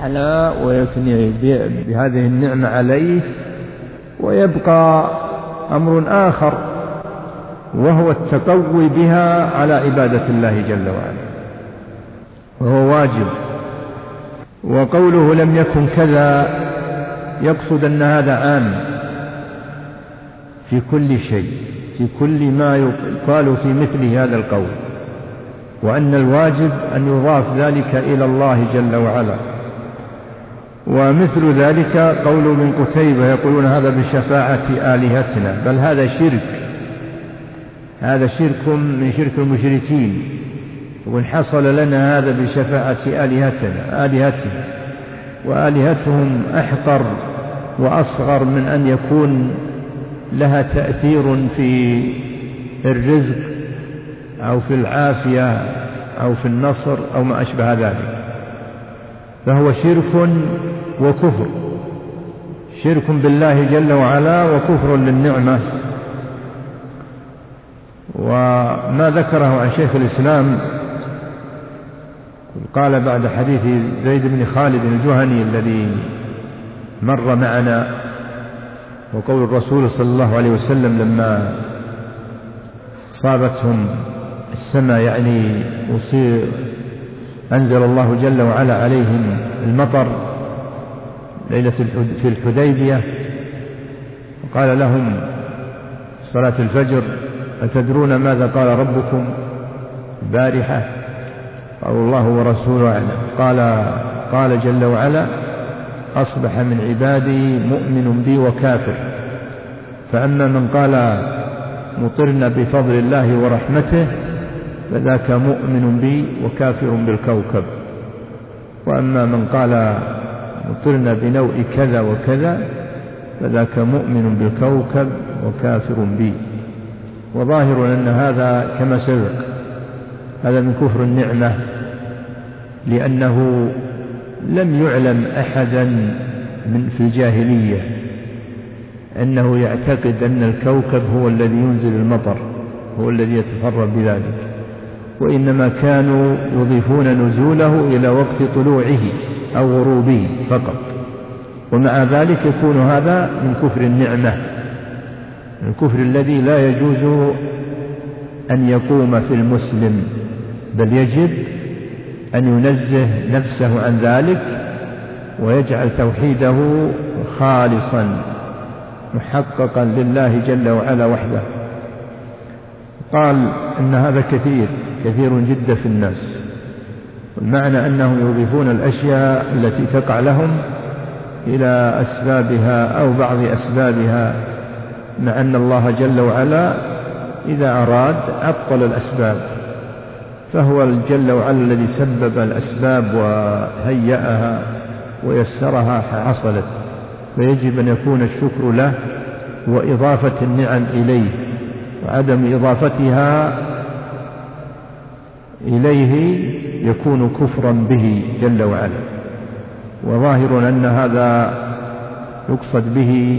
على ويثني بهذه النعمة عليه. ويبقى أمر آخر وهو التقوي بها على عبادة الله جل وعلا، وهو واجب. وقوله لم يكن كذا يقصد أن هذا عام في كل شيء، في كل ما يقال في مثل هذا القول، وأن الواجب أن يضاف ذلك إلى الله جل وعلا. ومثل ذلك قول ابن قتيبة يقولون هذا بشفاعة آلهتنا، بل هذا شرك، هذا شرك من شرك المشركين. وإن حصل لنا هذا بشفاعة آلهتهم، وآلهتهم أحقر وأصغر من أن يكون لها تأثير في الرزق أو في العافية أو في النصر أو ما أشبه ذلك، فهو شرك وكفر، شرك بالله جل وعلا وكفر للنعمة. وما ذكره عن شيخ الإسلام قال بعد حديث زيد بن خالد الجهني الذي مر معنا، وقول الرسول صلى الله عليه وسلم لما صابتهم السماء، يعني أنزل الله جل وعلا عليهم المطر ليلة في الحديبية، وقال لهم صلاة الفجر أتدرون ماذا قال ربكم البارحة؟ قالوا الله ورسوله أعلم. قال جل وعلا أصبح من عبادي مؤمن بي وكافر، فأما من قال مطرنا بفضل الله ورحمته فذاك مؤمن بي وكافر بالكوكب، وأما من قال مطرنا بنوء كذا وكذا فذاك مؤمن بالكوكب وكافر بي. وظاهر أن هذا كما سبق هذا من كفر النعمة، لأنه لم يعلم أحدا في الجاهلية أنه يعتقد أن الكوكب هو الذي ينزل المطر، هو الذي يتصرف بذلك، وإنما كانوا يضيفون نزوله إلى وقت طلوعه أو غروبه فقط. ومع ذلك يكون هذا من كفر النعمة، الكفر الذي لا يجوز أن يقوم في المسلم، بل يجب أن ينزه نفسه عن ذلك ويجعل توحيده خالصا محققا لله جل وعلا وحده. قال إن هذا كثير جدا في الناس، والمعنى أنهم يضيفون الأشياء التي تقع لهم إلى أسبابها أو بعض أسبابها، مع أن الله جل وعلا إذا أراد عطل الأسباب، فهو جل وعلا الذي سبب الأسباب وهيأها ويسرها فحصلت، فيجب أن يكون الشكر له وإضافة النعم إليه، وعدم إضافتها إليه يكون كفرا به جل وعلا. وظاهر أن هذا يقصد به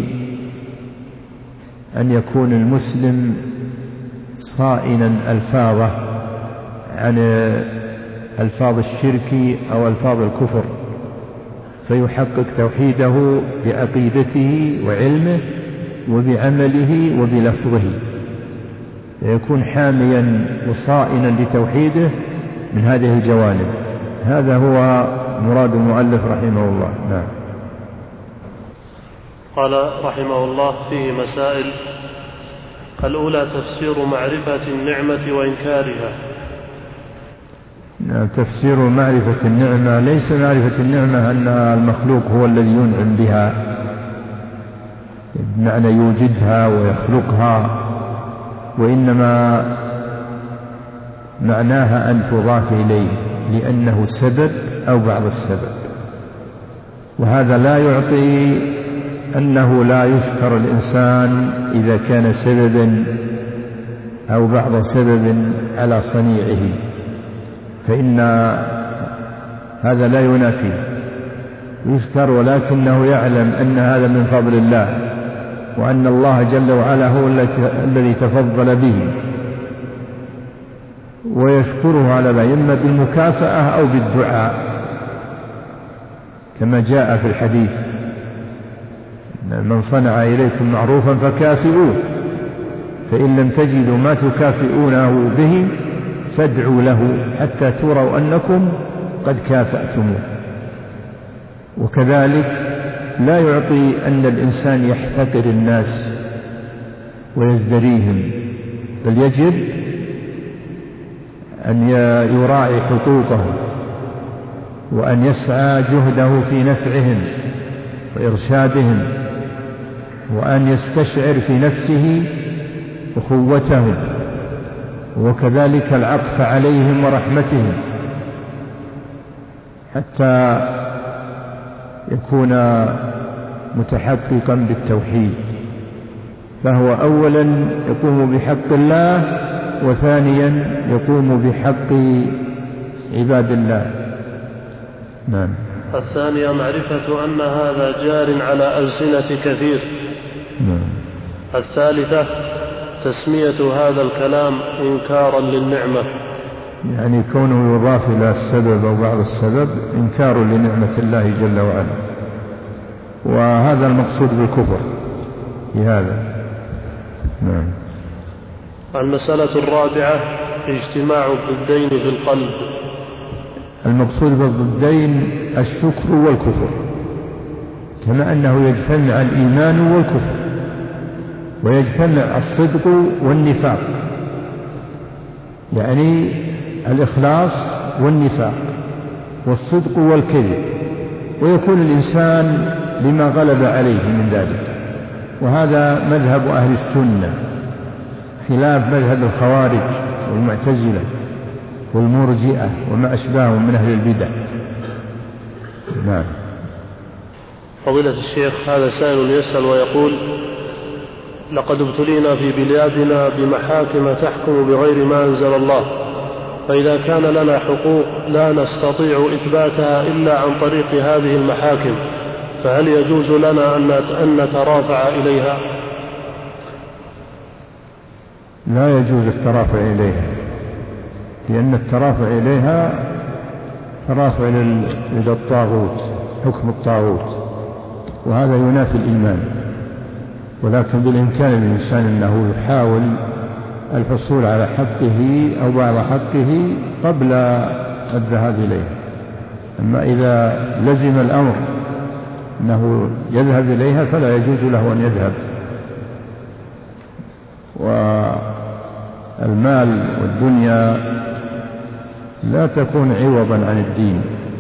أن يكون المسلم صائنا ألفاظه عن ألفاظ الشرك أو ألفاظ الكفر، فيحقق توحيده بعقيدته وعلمه وبعمله وبلفظه، فيكون حاميا وصائنا لتوحيده من هذه الجوانب. هذا هو مراد المؤلف رحمه الله. نعم. قال رحمه الله فيه مسائل. الأولى تفسير معرفة النعمة وإنكارها. تفسير معرفة النعمة ليس معرفة النعمة أن المخلوق هو الذي ينعم بها، بمعنى يوجدها ويخلقها، وإنما معناها أن تضاف إليه لأنه سبب أو بعض السبب، وهذا لا يعطي أنه لا يشكر الإنسان إذا كان سببا أو بعض سبب على صنيعه، فإن هذا لا ينافي، يشكر ولكنه يعلم أن هذا من فضل الله، وأن الله جل وعلا هو الذي تفضل به، ويشكره على ذلك إما بالمكافأة أو بالدعاء. كما جاء في الحديث: من صنع إليكم معروفا فكافئوه، فإن لم تجدوا ما تكافئونه به فادعوا له حتى تروا أنكم قد كافأتموه. وكذلك لا يعطي أن الإنسان يحتقر الناس ويزدريهم، بل يجب أن يراعي حقوقهم، وأن يسعى جهده في نفعهم وإرشادهم، وأن يستشعر في نفسه أخوتهم، وكذلك العطف عليهم ورحمتهم، حتى يكون متحققا بالتوحيد. فهو أولا يقوم بحق الله، وثانيا يقوم بحق عباد الله. نعم. الثانية معرفة أن هذا جار على ألسنة كثير. نعم. الثالثة تسمية هذا الكلام إنكارا للنعمة، يعني كونه يضاف إلى السبب أو بعض السبب إنكار لنعمة الله جل وعلا، وهذا المقصود بالكفر في هذا. نعم. المسألة الرابعة اجتماع الضدين في القلب. المقصود بالضدين الشكر والكفر، كما أنه يجتمع الإيمان والكفر، ويجتمع الصدق والنفاق، يعني الإخلاص والنفاق والصدق والكذب، ويكون الإنسان لما غلب عليه من ذلك. وهذا مذهب أهل السنة، خلاف مذهب الخوارج والمعتزلة والمرجئة وما أشباههم من أهل البدع. نعم. فضيلة الشيخ، هذا سائل يسأل ويقول: لقد ابتلينا في بلادنا بمحاكم تحكم بغير ما أنزل الله، فإذا كان لنا حقوق لا نستطيع إثباتها إلا عن طريق هذه المحاكم، فهل يجوز لنا أن نترافع إليها؟ لا يجوز الترافع إليها، لأن الترافع إليها ترافع إلى الطاغوت، حكم الطاغوت، وهذا ينافي الإيمان. ولكن بالإمكان للإنسان أنه يحاول الحصول على حقه أو بعض حقه قبل الذهاب إليه. أما إذا لزم الأمر أنه يذهب إليها فلا يجوز له أن يذهب. والمال والدنيا لا تكون عوضا عن الدين،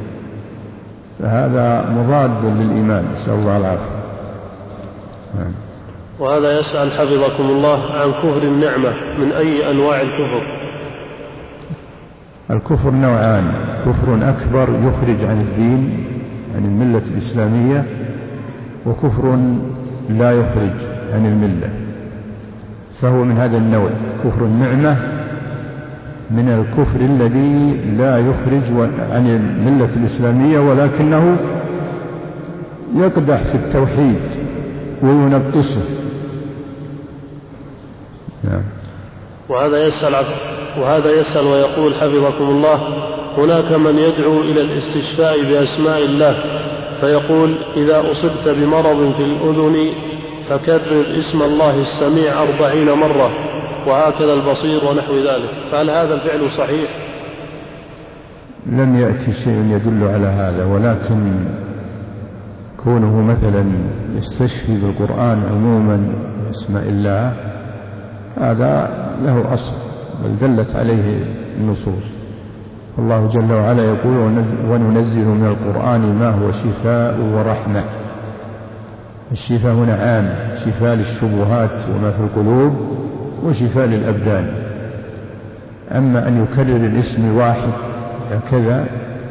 فهذا مضاد للإيمان، نسأل الله العافية. وهذا يسأل حفظكم الله عن كفر النعمة، من أي أنواع الكفر؟ الكفر نوعان: كفر أكبر يخرج عن الدين، عن الملة الإسلامية، وكفر لا يخرج عن الملة. فهو من هذا النوع. كفر النعمة من الكفر الذي لا يخرج عن الملة الإسلامية، ولكنه يقدح في التوحيد وينقصه. نعم. وهذا يسأل ويقول حفظكم الله: هناك من يدعو إلى الاستشفاء بأسماء الله، فيقول: إذا أصبت بمرض في الأذن فكرر اسم الله السميع 40 مرة، وهكذا البصير ونحو ذلك، فهل هذا الفعل صحيح؟ لم يأتي شيء يدل على هذا، ولكن كونه مثلا يستشفي بالقرآن عموما بأسماء الله هذا له أصل، بل دلت عليه النصوص. الله جل وعلا يقول: وننزل من القرآن ما هو شفاء ورحمة. الشفاء هنا عام، شفاء للشبهات وما في القلوب، وشفاء للأبدان. أما أن يكرر الاسم واحد هكذا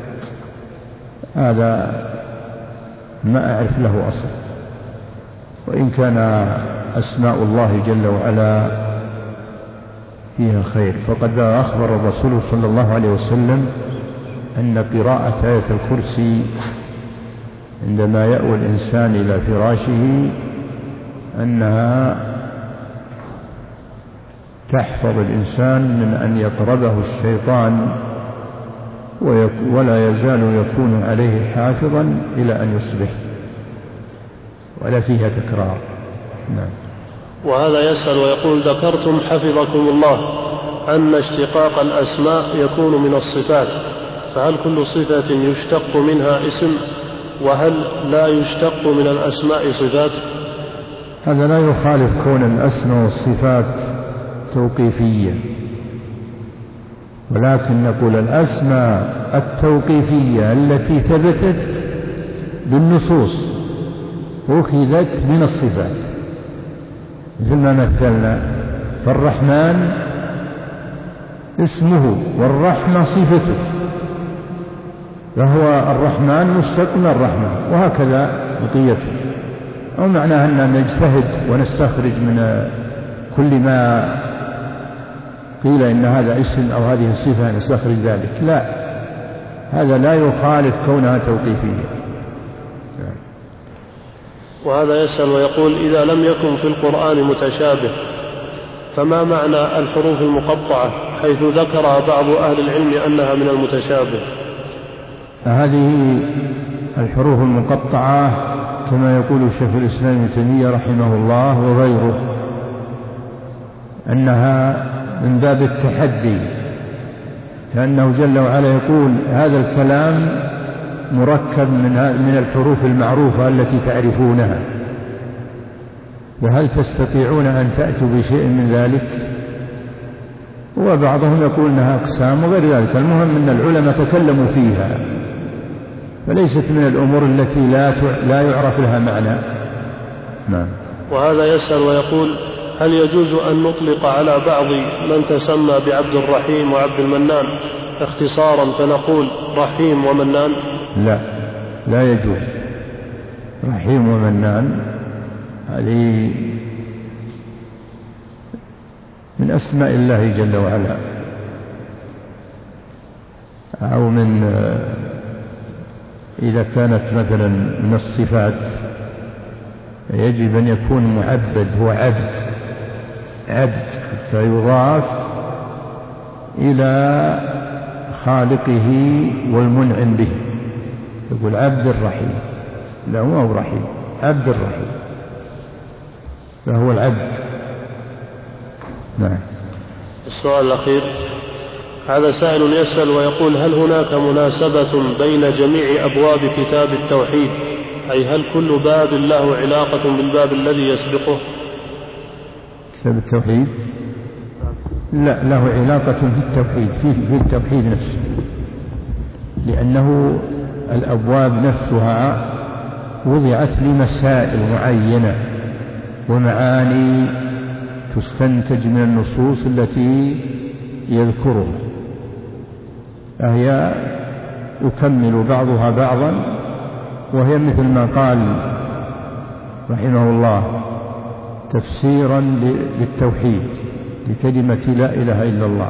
هذا ما أعرف له أصل، وإن كان أسماء الله جل وعلا فيها خير. فقد أخبر الرسول صلى الله عليه وسلم أن قراءة آية الكرسي عندما يأوي الإنسان إلى فراشه أنها تحفظ الإنسان من أن يقربه الشيطان ولا يزال يكون عليه حافظا إلى أن يصبح، ولا فيها تكرار. نعم. وهذا يسأل ويقول: ذكرتم حفظكم الله أن اشتقاق الأسماء يكون من الصفات، فهل كل صفة يشتق منها اسم؟ وهل لا يشتق من الأسماء صفات؟ هذا لا يخالف كون الأسماء والصفات توقيفية، ولكن نقول الأسماء التوقيفية التي ثبتت بالنصوص أخذت من الصفات، مثل ما مثلنا، فالرحمن اسمه والرحمة صفته، فهو الرحمن مشتق من الرحمة، وهكذا بقيته. أو معناها أن نجتهد ونستخرج من كل ما قيل إن هذا اسم أو هذه صفة نستخرج ذلك، لا، هذا لا يخالف كونها توقيفية. وهذا يسأل ويقول: إذا لم يكن في القرآن متشابه فما معنى الحروف المقطعة، حيث ذكرها بعض أهل العلم أنها من المتشابه؟ هذه الحروف المقطعة كما يقول شيخ الإسلام ابن تيمية رحمه الله وغيره أنها من باب التحدي، كأنه جل وعلا يقول هذا الكلام مركب من الحروف المعروفة التي تعرفونها، وهل تستطيعون أن تأتوا بشيء من ذلك؟ وبعضهم يقول أنها أقسام وغير ذلك. المهم أن العلماء تكلموا فيها، فليست من الأمور التي لا يعرف لها معنى. نعم. وهذا يسأل ويقول: هل يجوز أن نطلق على بعض من تسمى بعبد الرحيم وعبد المنان اختصارا فنقول رحيم ومنان؟ لا، لا يجوز. رحيم ومنان هذه من أسماء الله جل وعلا، أو من إذا كانت مثلا من الصفات يجب أن يكون معبد، هو عبد فيضاف إلى خالقه والمنعم به، يقول عبد الرحيم، لا هو رحيم، عبد الرحيم، فهو العبد. نعم. السؤال الأخير، هذا سائل يسأل ويقول: هل هناك مناسبة بين جميع أبواب كتاب التوحيد، أي هل كل باب له علاقة بالباب الذي يسبقه؟ كتاب التوحيد لا، له علاقة في التوحيد، في التوحيد نفسه، لأنه الأبواب نفسها وضعت لمسائل معينة ومعاني تستنتج من النصوص التي يذكرها، فهي يكمل بعضها بعضا، وهي مثل ما قال رحمه الله تفسيرا للتوحيد لكلمة لا إله إلا الله،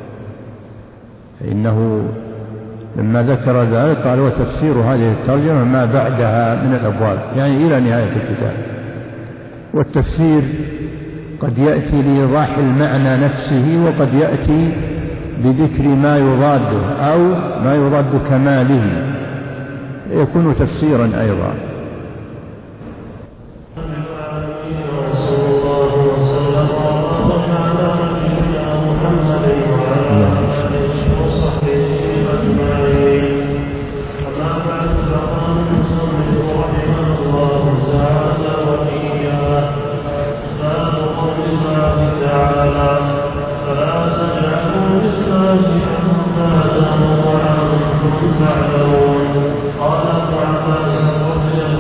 فإنه لما ذكر ذلك قال: وتفسير هذه الترجمة ما بعدها من الأبواب، يعني إلى نهاية الكتاب. والتفسير قد يأتي لإيضاح المعنى نفسه، وقد يأتي بذكر ما يضاده أو ما يضاد كماله، يكون تفسيرا أيضا. قال ابن عباس رضي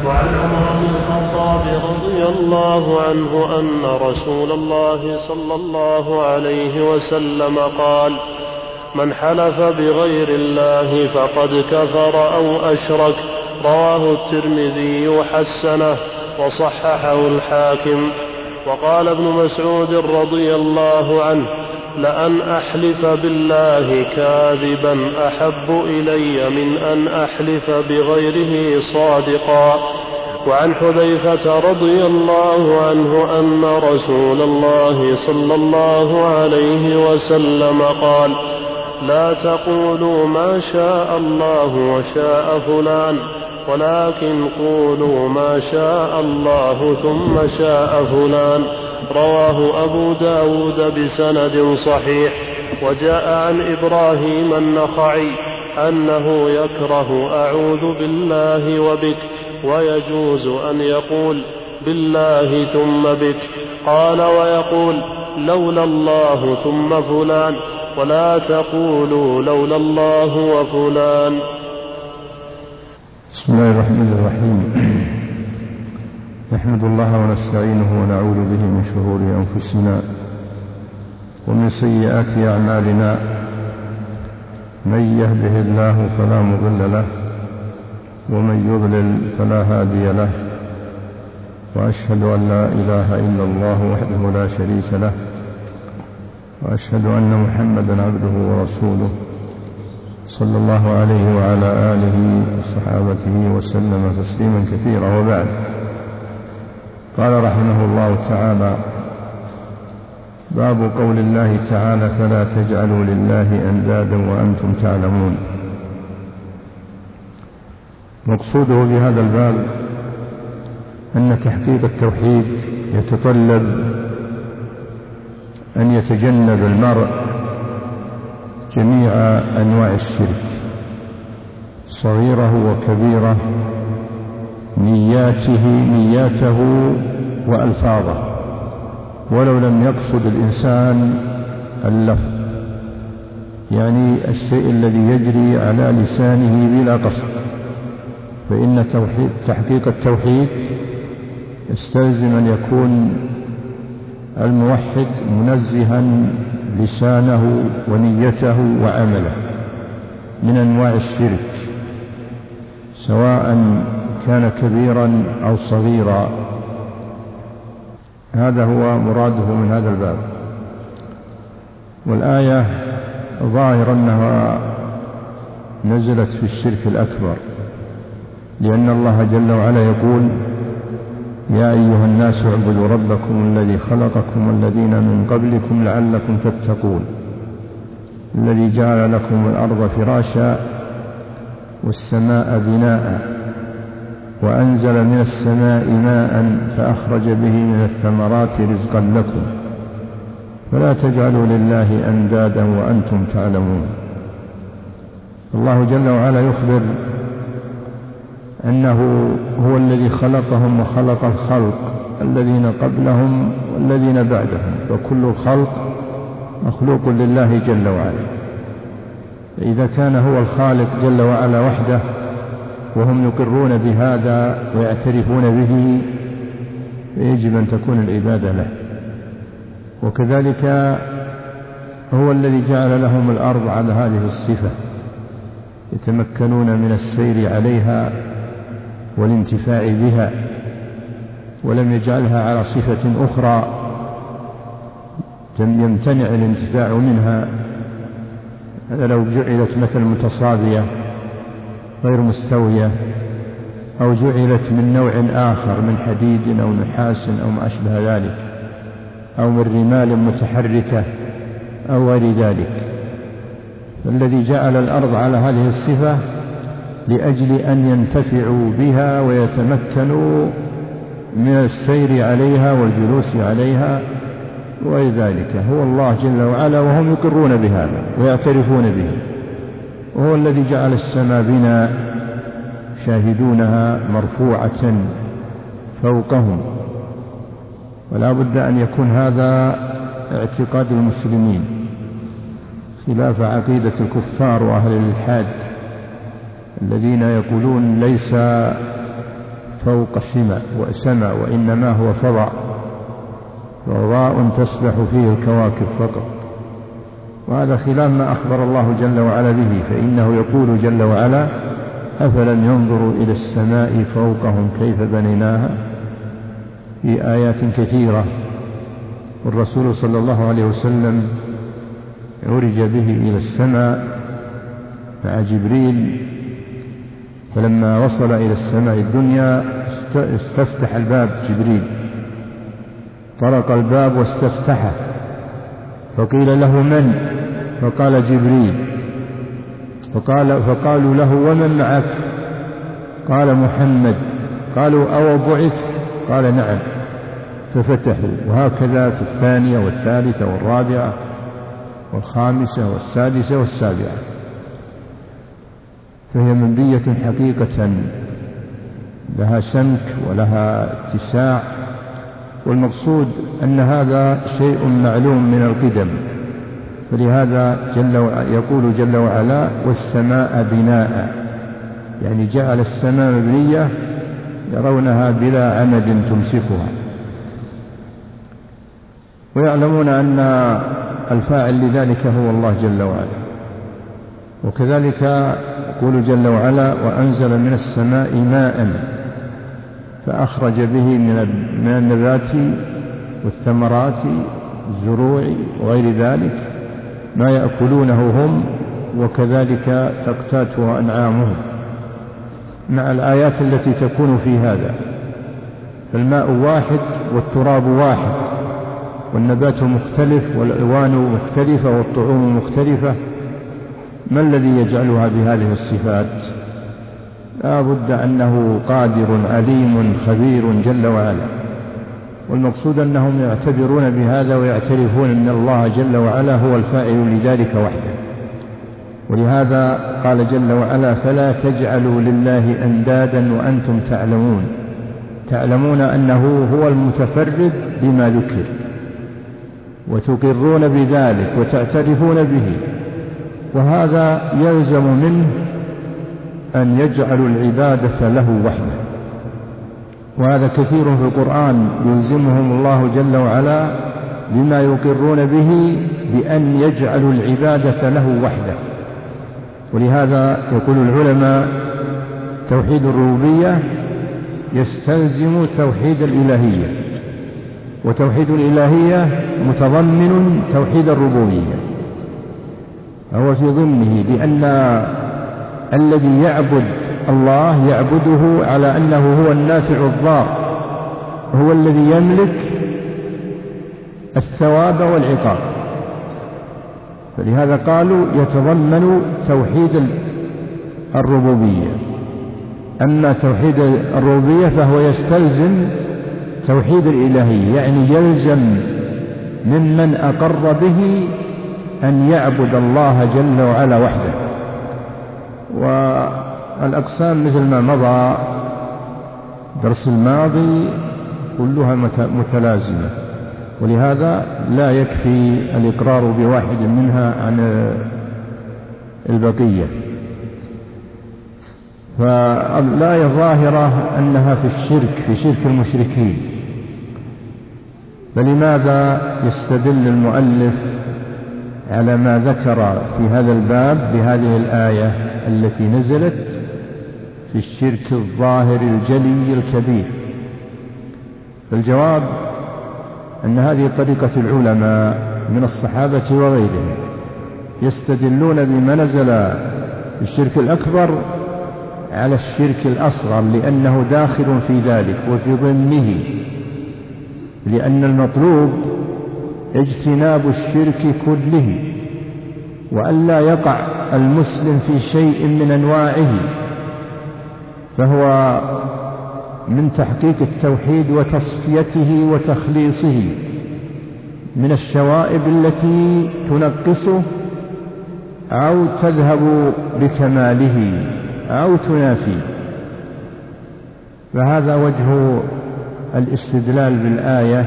وعن عمر بن الخطاب رضي الله عنه أن رسول الله صلى الله عليه وسلم قال: من حلف بغير الله فقد كفر أو أشرك. رواه الترمذي حسنه وصححه الحاكم. وقال ابن مسعود رضي الله عنه: لأن أحلف بالله كاذبا أحب إلي من أن أحلف بغيره صادقا. وعن حذيفة رضي الله عنه أن رسول الله صلى الله عليه وسلم قال: لا تقولوا ما شاء الله وشاء فلان، ولكن قولوا ما شاء الله ثم شاء فلان. رواه أبو داود بسند صحيح. وجاء عن إبراهيم النخعي أنه يكره أعوذ بالله وبك، ويجوز أن يقول بالله ثم بك. قال: ويقول لولا الله ثم فلان، ولا تقولوا لولا الله وفلان. بسم الله الرحمن الرحيم. نحمد الله ونستعينه ونعوذ به من شرور أنفسنا ومن سيئات أعمالنا. من يهده الله فلا مضل له، ومن يضلل فلا هادي له. وأشهد أن لا إله إلا الله وحده لا شريك له، وأشهد أن محمدا عبده ورسوله صلى الله عليه وعلى آله وصحابته وسلم تسليما كثيرا. وبعد، قال رحمه الله تعالى: باب قول الله تعالى: فلا تجعلوا لله أندادا وأنتم تعلمون. مقصوده بهذا الباب أن تحقيق التوحيد يتطلب أن يتجنب المرء جميع أنواع الشرك صغيره وكبيره، نياته وألفاظه، ولو لم يقصد الإنسان اللفظ، يعني الشيء الذي يجري على لسانه بلا قصد. فإن تحقيق التوحيد يستلزم أن يكون الموحد منزها لسانه ونيته وعمله من أنواع الشرك، سواء كان كبيرا أو صغيرا. هذا هو مراده من هذا الباب. والآية ظاهر أنها نزلت في الشرك الأكبر، لأن الله جل وعلا يقول: يا أيها الناس اعبدوا ربكم الذي خلقكم والذين من قبلكم لعلكم تتقون، الذي جعل لكم الأرض فراشا والسماء بناء، وأنزل من السماء ماء فأخرج به من الثمرات رزقا لكم، فلا تجعلوا لله أندادا وأنتم تعلمون. الله جل وعلا يخبر أنه هو الذي خلقهم وخلق الخلق الذين قبلهم والذين بعدهم، وكل الخلق مخلوق لله جل وعلا. إذا كان هو الخالق جل وعلا وحده وهم يقرون بهذا ويعترفون به، فيجب أن تكون العبادة له. وكذلك هو الذي جعل لهم الأرض على هذه الصفة، يتمكنون من السير عليها والانتفاع بها، ولم يجعلها على صفة أخرى يمتنع الانتفاع منها. لو جعلت مثل متصابية غير مستوية، أو جعلت من نوع آخر من حديد أو نحاس أو ما أشبه ذلك، أو من رمال متحركة أو غير ذلك. الذي جعل الأرض على هذه الصفة لأجل أن ينتفعوا بها ويتمكنوا من السير عليها والجلوس عليها وغير ذلك، هو الله جل وعلا، وهم يقرون بهذا ويعترفون به. وهو الذي جعل السماء بنا شاهدونها مرفوعة فوقهم. ولا بد أن يكون هذا اعتقاد المسلمين، خلاف عقيدة الكفار وأهل الإلحاد الذين يقولون ليس فوق سمع وإنما هو فضاء تسبح فيه الكواكب فقط. وهذا خلاف ما أخبر الله جل وعلا به، فإنه يقول جل وعلا: أفلم ينظروا إلى السماء فوقهم كيف بنيناها، في آيات كثيرة. والرسول صلى الله عليه وسلم عرج به إلى السماء مع جبريل، فلما وصل إلى السماء الدنيا استفتح الباب جبريل، طرق الباب واستفتحه، فقيل له: من؟ فقال: جبريل. فقالوا له: ومن معك؟ قال: محمد. قالوا: أو بعث؟ قال: نعم. ففتحوا، وهكذا في الثانية والثالثة والرابعة والخامسة والسادسة والسابعة. فهي منبية حقيقة، لها سمك ولها اتساع، والمقصود أن هذا شيء معلوم من القدم. فلهذا يقول جل وعلا: والسماء بناء، يعني جعل السماء مبنية يرونها بلا عمد تمسكها. ويعلمون أن الفاعل لذلك هو الله جل وعلا. وكذلك يقول جل وعلا: وأنزل من السماء ماء فأخرج به من النبات والثمرات الزروع وغير ذلك ما يأكلونه هم وكذلك تقتاتها أنعامهم، مع الآيات التي تكون في هذا. فالماء واحد والتراب واحد والنبات مختلف والألوان مختلفة والطعوم مختلفة. ما الذي يجعلها بهذه الصفات؟ لا بد أنه قادر عليم خبير جل وعلا. والمقصود أنهم يعتبرون بهذا ويعترفون أن الله جل وعلا هو الفاعل لذلك وحده. ولهذا قال جل وعلا: فلا تجعلوا لله أندادا وأنتم تعلمون أنه هو المتفرد بما ذكر، وتقرون بذلك وتعترفون به. وهذا يلزم منه أن يجعلوا العبادة له وحده. وهذا كثير في القرآن يلزمهم الله جل وعلا بما يقرون به بأن يجعلوا العبادة له وحده. ولهذا يقول العلماء: توحيد الربوبية يستلزم توحيد الإلهية، وتوحيد الإلهية متضمن توحيد الربوبية، هو في ضمنه، لأن الذي يعبد الله يعبده على أنه هو النافع الضار، هو الذي يملك الثواب والعقاب. فلهذا قالوا يتضمن توحيد الربوبية. أما توحيد الربوبية فهو يستلزم توحيد الإلهية، يعني يلزم ممن أقر به أن يعبد الله جل وعلا وحده. والأقسام مثل ما مضى درس الماضي كلها متلازمة، ولهذا لا يكفي الإقرار بواحد منها عن البقية. فالآية الظاهرة أنها في شرك المشركين. فلماذا يستدل المؤلف على ما ذكر في هذا الباب بهذه الآية التي نزلت في الشرك الظاهر الجلي الكبير؟ فالجواب أن هذه طريقة العلماء من الصحابة وغيرهم، يستدلون بما نزل في الشرك الأكبر على الشرك الأصغر لأنه داخل في ذلك وفي ضمنه، لأن المطلوب اجتناب الشرك كله، وألا يقع المسلم في شيء من أنواعه. فهو من تحقيق التوحيد وتصفيته وتخليصه من الشوائب التي تنقصه أو تذهب بكماله أو تنافي. فهذا وجه الاستدلال بالآية.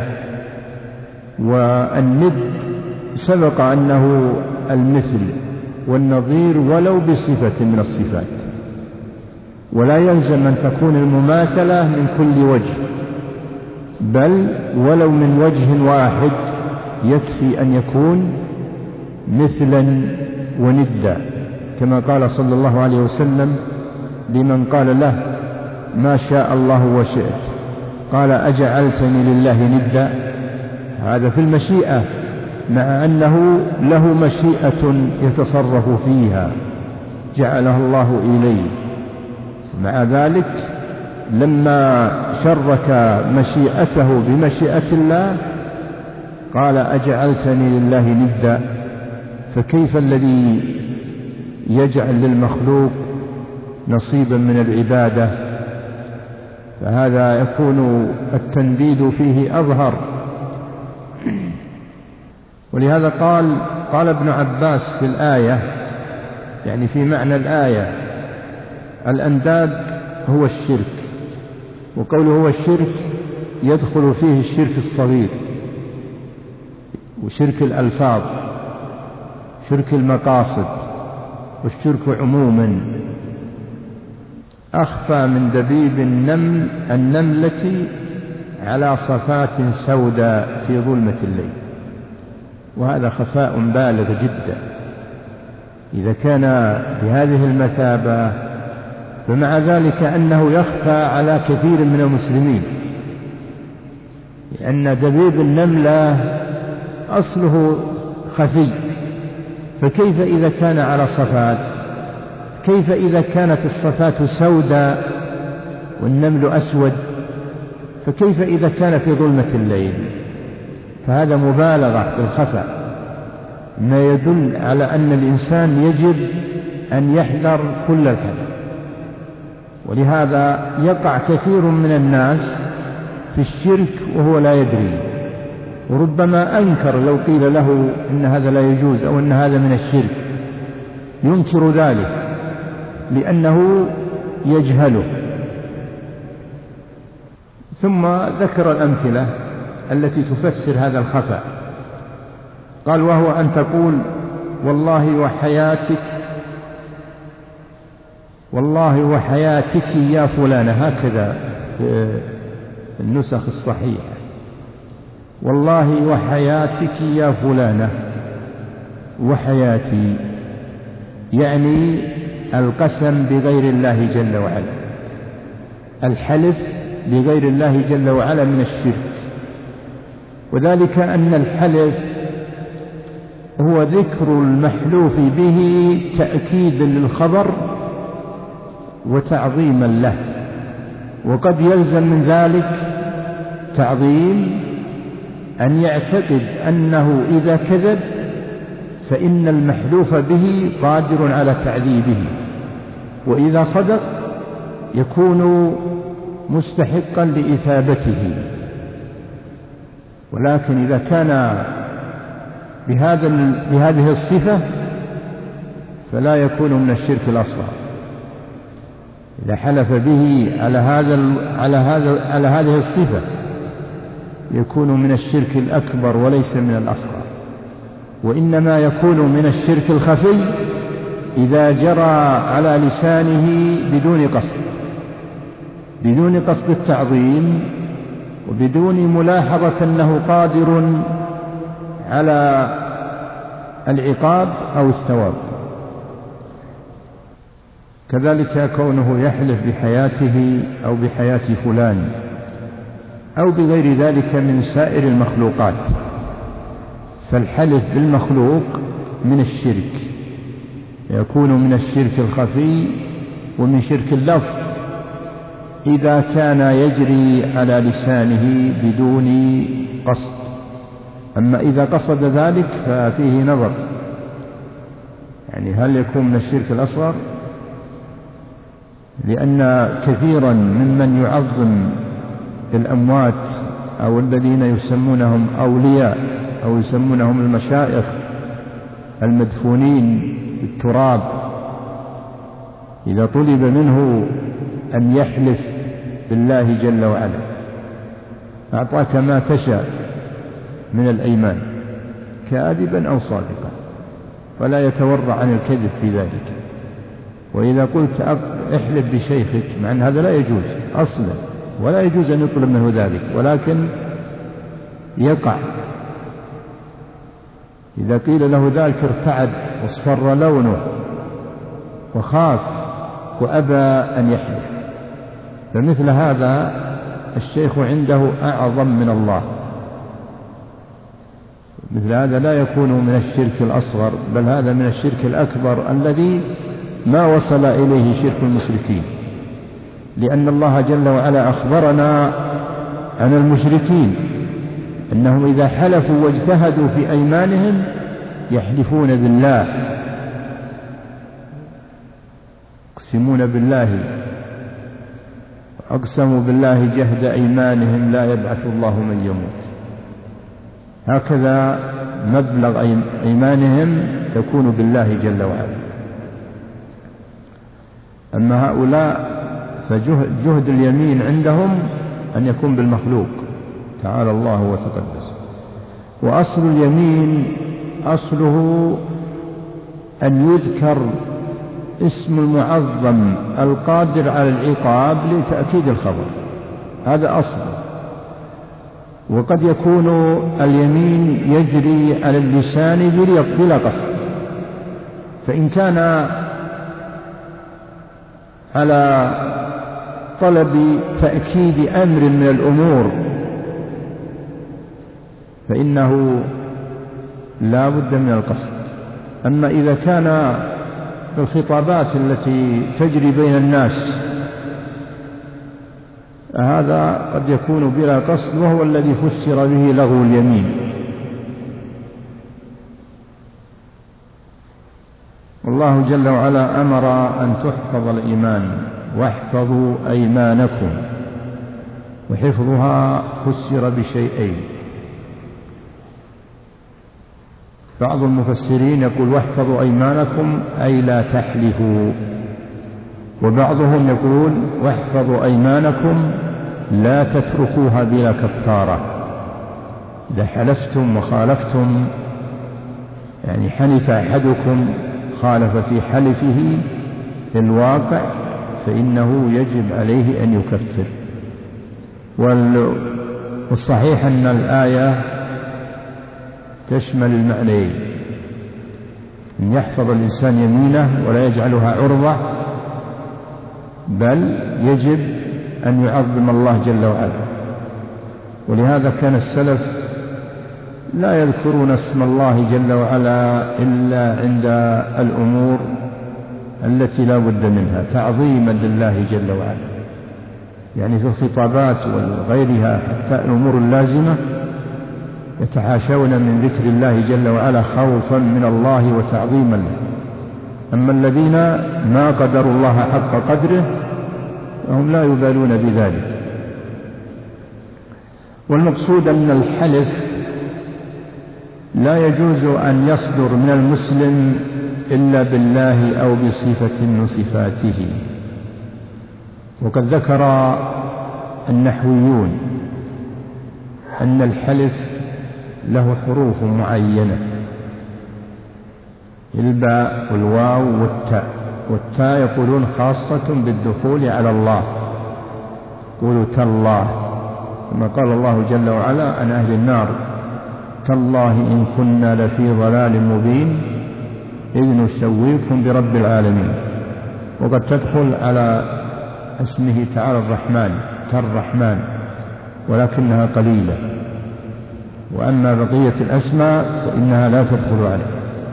والند سبق أنه المثل والنظير ولو بصفة من الصفات، ولا يلزم أن تكون المماثلة من كل وجه، بل ولو من وجه واحد يكفي أن يكون مثلا وندا، كما قال صلى الله عليه وسلم لمن قال له ما شاء الله وشئت، قال أجعلتني لله ندا. هذا في المشيئة، مع أنه له مشيئة يتصرف فيها جعلها الله إليه، مع ذلك لما شرك مشيئته بمشيئة الله قال أجعلتني لله ندا. فكيف الذي يجعل للمخلوق نصيبا من العبادة؟ فهذا يكون التنديد فيه أظهر. ولهذا قال ابن عباس في الآية، يعني في معنى الآية، الأنداد هو الشرك، وقوله هو الشرك يدخل فيه الشرك الصغير وشرك الألفاظ، شرك المقاصد، والشرك عموما أخفى من دبيب النملة على صفات سوداء في ظلمة الليل. وهذا خفاء بالغ جدا. إذا كان بهذه المثابة فمع ذلك أنه يخفى على كثير من المسلمين، لأن دبيب النملة أصله خفي، فكيف إذا كان على صفات؟ كيف إذا كانت الصفات سوداء والنمل أسود؟ فكيف إذا كان في ظلمة الليل؟ فهذا مبالغة في الخفاء، ما يدل على أن الإنسان يجب أن يحذر كل الحذر. ولهذا يقع كثير من الناس في الشرك وهو لا يدري، وربما أنكر لو قيل له إن هذا لا يجوز أو إن هذا من الشرك، ينكر ذلك لأنه يجهله. ثم ذكر الأمثلة التي تفسر هذا الخفاء، قال وهو أن تقول والله وحياتك، والله وحياتك يا فلانة، هكذا في النسخ الصحيحة، والله وحياتك يا فلانة، وحياتي يعني القسم بغير الله جل وعلا، الحلف بغير الله جل وعلا من الشرك. وذلك أن الحلف هو ذكر المحلوف به تأكيدا للخبر وتعظيما له، وقد يلزم من ذلك تعظيم أن يعتقد أنه إذا كذب فإن المحلوف به قادر على تعذيبه، وإذا صدق يكون مستحقا لإثابته. ولكن إذا كان بهذه الصفة فلا يكون من الشرك الأصغر. إذا حلف به على هذه الصفة يكون من الشرك الأكبر وليس من الأصغر، وإنما يكون من الشرك الخفي إذا جرى على لسانه بدون قصد التعظيم، وبدون ملاحظة أنه قادر على العقاب أو الثواب. كذلك كونه يحلف بحياته أو بحياة فلان أو بغير ذلك من سائر المخلوقات، فالحلف بالمخلوق من الشرك، يكون من الشرك الخفي ومن شرك اللفظ إذا كان يجري على لسانه بدون قصد. أما إذا قصد ذلك ففيه نظر، يعني هل يكون من الشرك الأصغر؟ لأن كثيرا ممن يعظم الأموات أو الذين يسمونهم أولياء أو يسمونهم المشائخ المدفونين بالتراب، إذا طلب منه أن يحلف بالله جل وعلا أعطاك ما تشاء من الأيمان كاذبا أو صادقا، فلا يتورع عن الكذب في ذلك. وإذا قلت احلف بشيخك، مع أن هذا لا يجوز أصلا، ولا يجوز أن يطلب منه ذلك، ولكن يقع إذا قيل له ذلك ارتعد واصفر لونه وخاف وأبى أن يحلف. فمثل هذا الشيخ عنده أعظم من الله، مثل هذا لا يكون من الشرك الأصغر، بل هذا من الشرك الأكبر الذي ما وصل إليه شرك المشركين، لأن الله جل وعلا أخبرنا عن المشركين أنهم إذا حلفوا واجتهدوا في أيمانهم يحلفون بالله، يقسمون بالله، أقسموا بالله جهد أيمانهم لا يبعث الله من يموت. هكذا مبلغ أيمانهم تكون بالله جل وعلا. أما هؤلاء فجهد اليمين عندهم أن يكون بالمخلوق، تعالى الله وتقدس. وأصل اليمين أصله أن يذكر اسم المعظم القادر على العقاب لتأكيد الخبر، هذا أصله. وقد يكون اليمين يجري على اللسان بلا قصد، فإن كان على طلب تأكيد أمر من الأمور فإنه لا بد من القصد. أما إذا كان الخطابات التي تجري بين الناس هذا قد يكون بلا قصد، وهو الذي فسر به لغو اليمين. والله جل وعلا أمر أن تحفظ الإيمان، واحفظوا أيمانكم، وحفظها فسر بشيئين. بعض المفسرين يقول واحفظوا أيمانكم أي لا تحلفوا، وبعضهم يقول واحفظوا أيمانكم لا تتركوها بلا كفارة. إذا حلفتم وخالفتم، يعني حلف أحدكم خالف في حلفه في الواقع، فإنه يجب عليه أن يكفر. والصحيح أن الآية تشمل المعنيين، أن يحفظ الإنسان يمينه ولا يجعلها عرضة، بل يجب أن يعظم الله جل وعلا. ولهذا كان السلف لا يذكرون اسم الله جل وعلا إلا عند الأمور التي لا بد منها تعظيما لله جل وعلا، يعني في الخطابات وغيرها حتى الأمور اللازمة يتحاشون من ذكر الله جل وعلا خوفا من الله وتعظيما له. أما الذين ما قدروا الله حق قدره فهم لا يبالون بذلك. والمقصود أن الحلف لا يجوز أن يصدر من المسلم إلا بالله أو بصفة من صفاته. وقد ذكر النحويون أن الحلف له حروف معينة، الباء والواو والتاء. والتاء يقولون خاصة بالدخول على الله، يقولوا تالله، كما قال الله جل وعلا عن أهل النار تالله إن كنا لفي ضلال مبين إذ نسويكم برب العالمين. وقد تدخل على اسمه تعالى الرحمن كالرحمن، ولكنها قليلة، وأما بقية الأسماء فإنها لا تدخل عليه.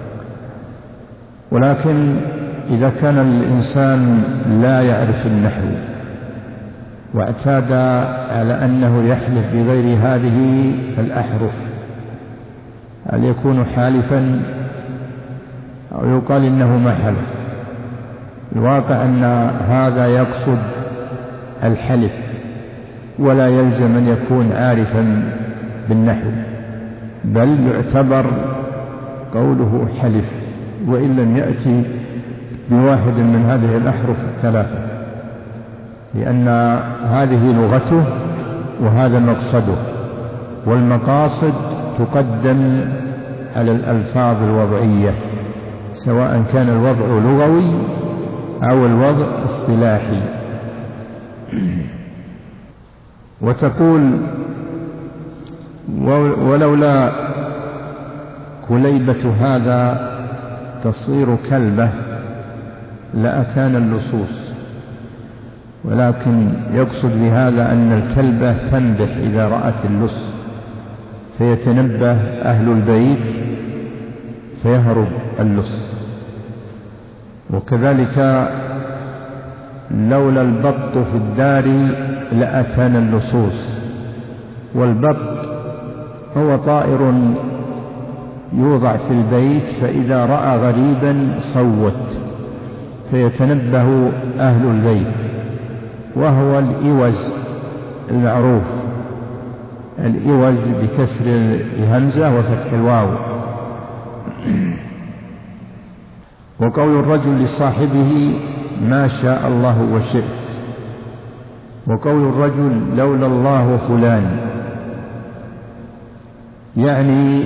ولكن إذا كان الإنسان لا يعرف النحو واعتاد على أنه يحلف بغير هذه الأحرف، هل يكون حالفا أو يقال إنه ما حلف؟ الواقع أن هذا يقصد الحلف، ولا يلزم أن يكون عارفا بالنحو، بل يعتبر قوله حلف وإن لم يأتي بواحد من هذه الأحرف الثلاثة، لأن هذه لغته وهذا مقصده، والمقاصد تقدم على الألفاظ الوضعية، سواء كان الوضع لغوي أو الوضع اصطلاحي. وتقول ولولا كليبة هذا تصير كلبة لأتانا اللصوص، ولكن يقصد بهذا أن الكلبة تنبح إذا رأت اللص فيتنبه أهل البيت فيهرب اللص. وكذلك لولا البط في الدار لأتانا اللصوص. والبط هو طائر يوضع في البيت فإذا رأى غريبا صوت فيتنبه أهل البيت، وهو الإوز المعروف، الإوز بكسر الهمزة وفتح الواو. وقول الرجل لصاحبه ما شاء الله وشئت، وقول الرجل لولا الله فلان، يعني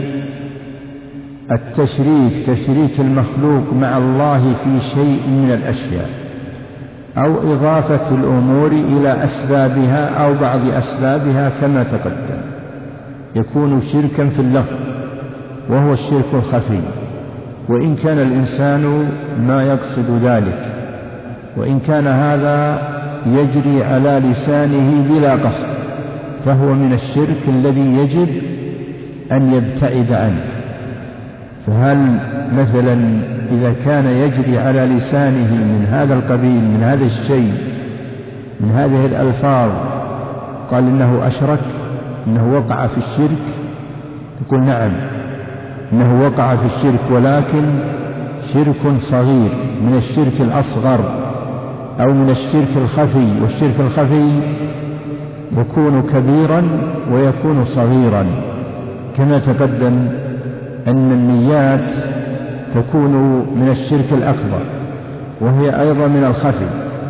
التشريك، تشريك المخلوق مع الله في شيء من الأشياء، أو إضافة الأمور إلى أسبابها أو بعض أسبابها كما تقدم، يكون شركا في اللفظ وهو الشرك الخفي، وإن كان الإنسان ما يقصد ذلك، وإن كان هذا يجري على لسانه بلا قصد فهو من الشرك الذي يجب أن يبتعد عنه. فهل مثلا إذا كان يجري على لسانه من هذا القبيل، من هذا الشيء، من هذه الألفاظ، قال إنه أشرك، إنه وقع في الشرك؟ تقول نعم، إنه وقع في الشرك، ولكن شرك صغير من الشرك الأصغر أو من الشرك الخفي، والشرك الخفي يكون كبيرا ويكون صغيرا، كما تقدم أن النيات تكون من الشرك الأكبر وهي أيضا من الخفي.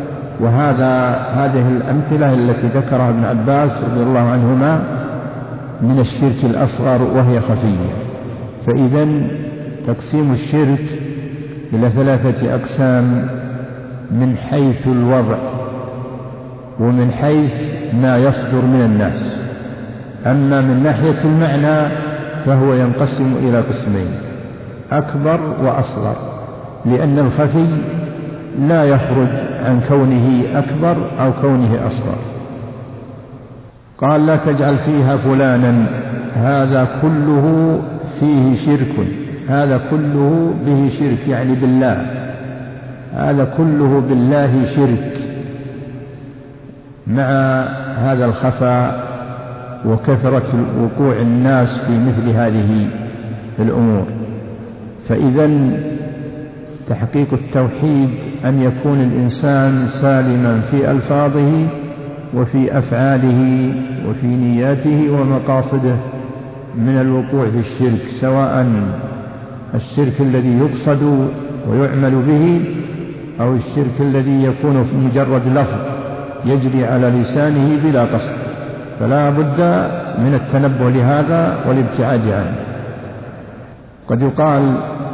هذه الأمثلة التي ذكرها ابن عباس رضي الله عنهما من الشرك الأصغر وهي خفية. فإذا تقسيم الشرك إلى 3 أقسام من حيث الوضع ومن حيث ما يصدر من الناس. أما من ناحية المعنى فهو ينقسم إلى قسمين، أكبر وأصغر، لأن الخفي لا يخرج عن كونه أكبر أو كونه أصغر. قال لا تجعل فيها فلانا، هذا كله فيه شرك، هذا كله به شرك يعني بالله، هذا كله بالله شرك، مع هذا الخفاء وكثرة وقوع الناس في مثل هذه الأمور. فإذا تحقيق التوحيد أن يكون الإنسان سالما في ألفاظه وفي أفعاله وفي نياته ومقاصده من الوقوع في الشرك، سواء الشرك الذي يقصد ويعمل به أو الشرك الذي يكون في مجرد لفظ يجري على لسانه بلا قصد. فلا بد من التنبه لهذا والابتعاد عنه. قد يقال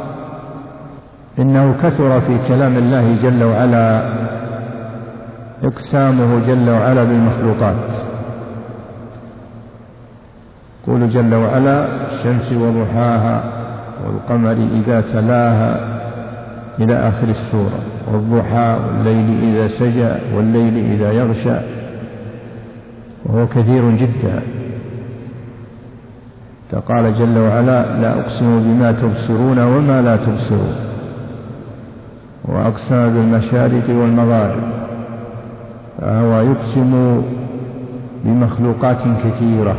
إنه كثر في كلام الله جل وعلا إقسامه جل وعلا بالمخلوقات. يقول جل وعلا الشمس وضحاها والقمر إذا تلاها إلى آخر السورة، والضحى والليل إذا سجى والليل إذا يغشى، وهو كثير جدا. فقال جل وعلا لا أقسم بما تبصرون وما لا تبصرون، وأقسم بالمشارق والمغارب، فهو يقسم بمخلوقات كثيرة.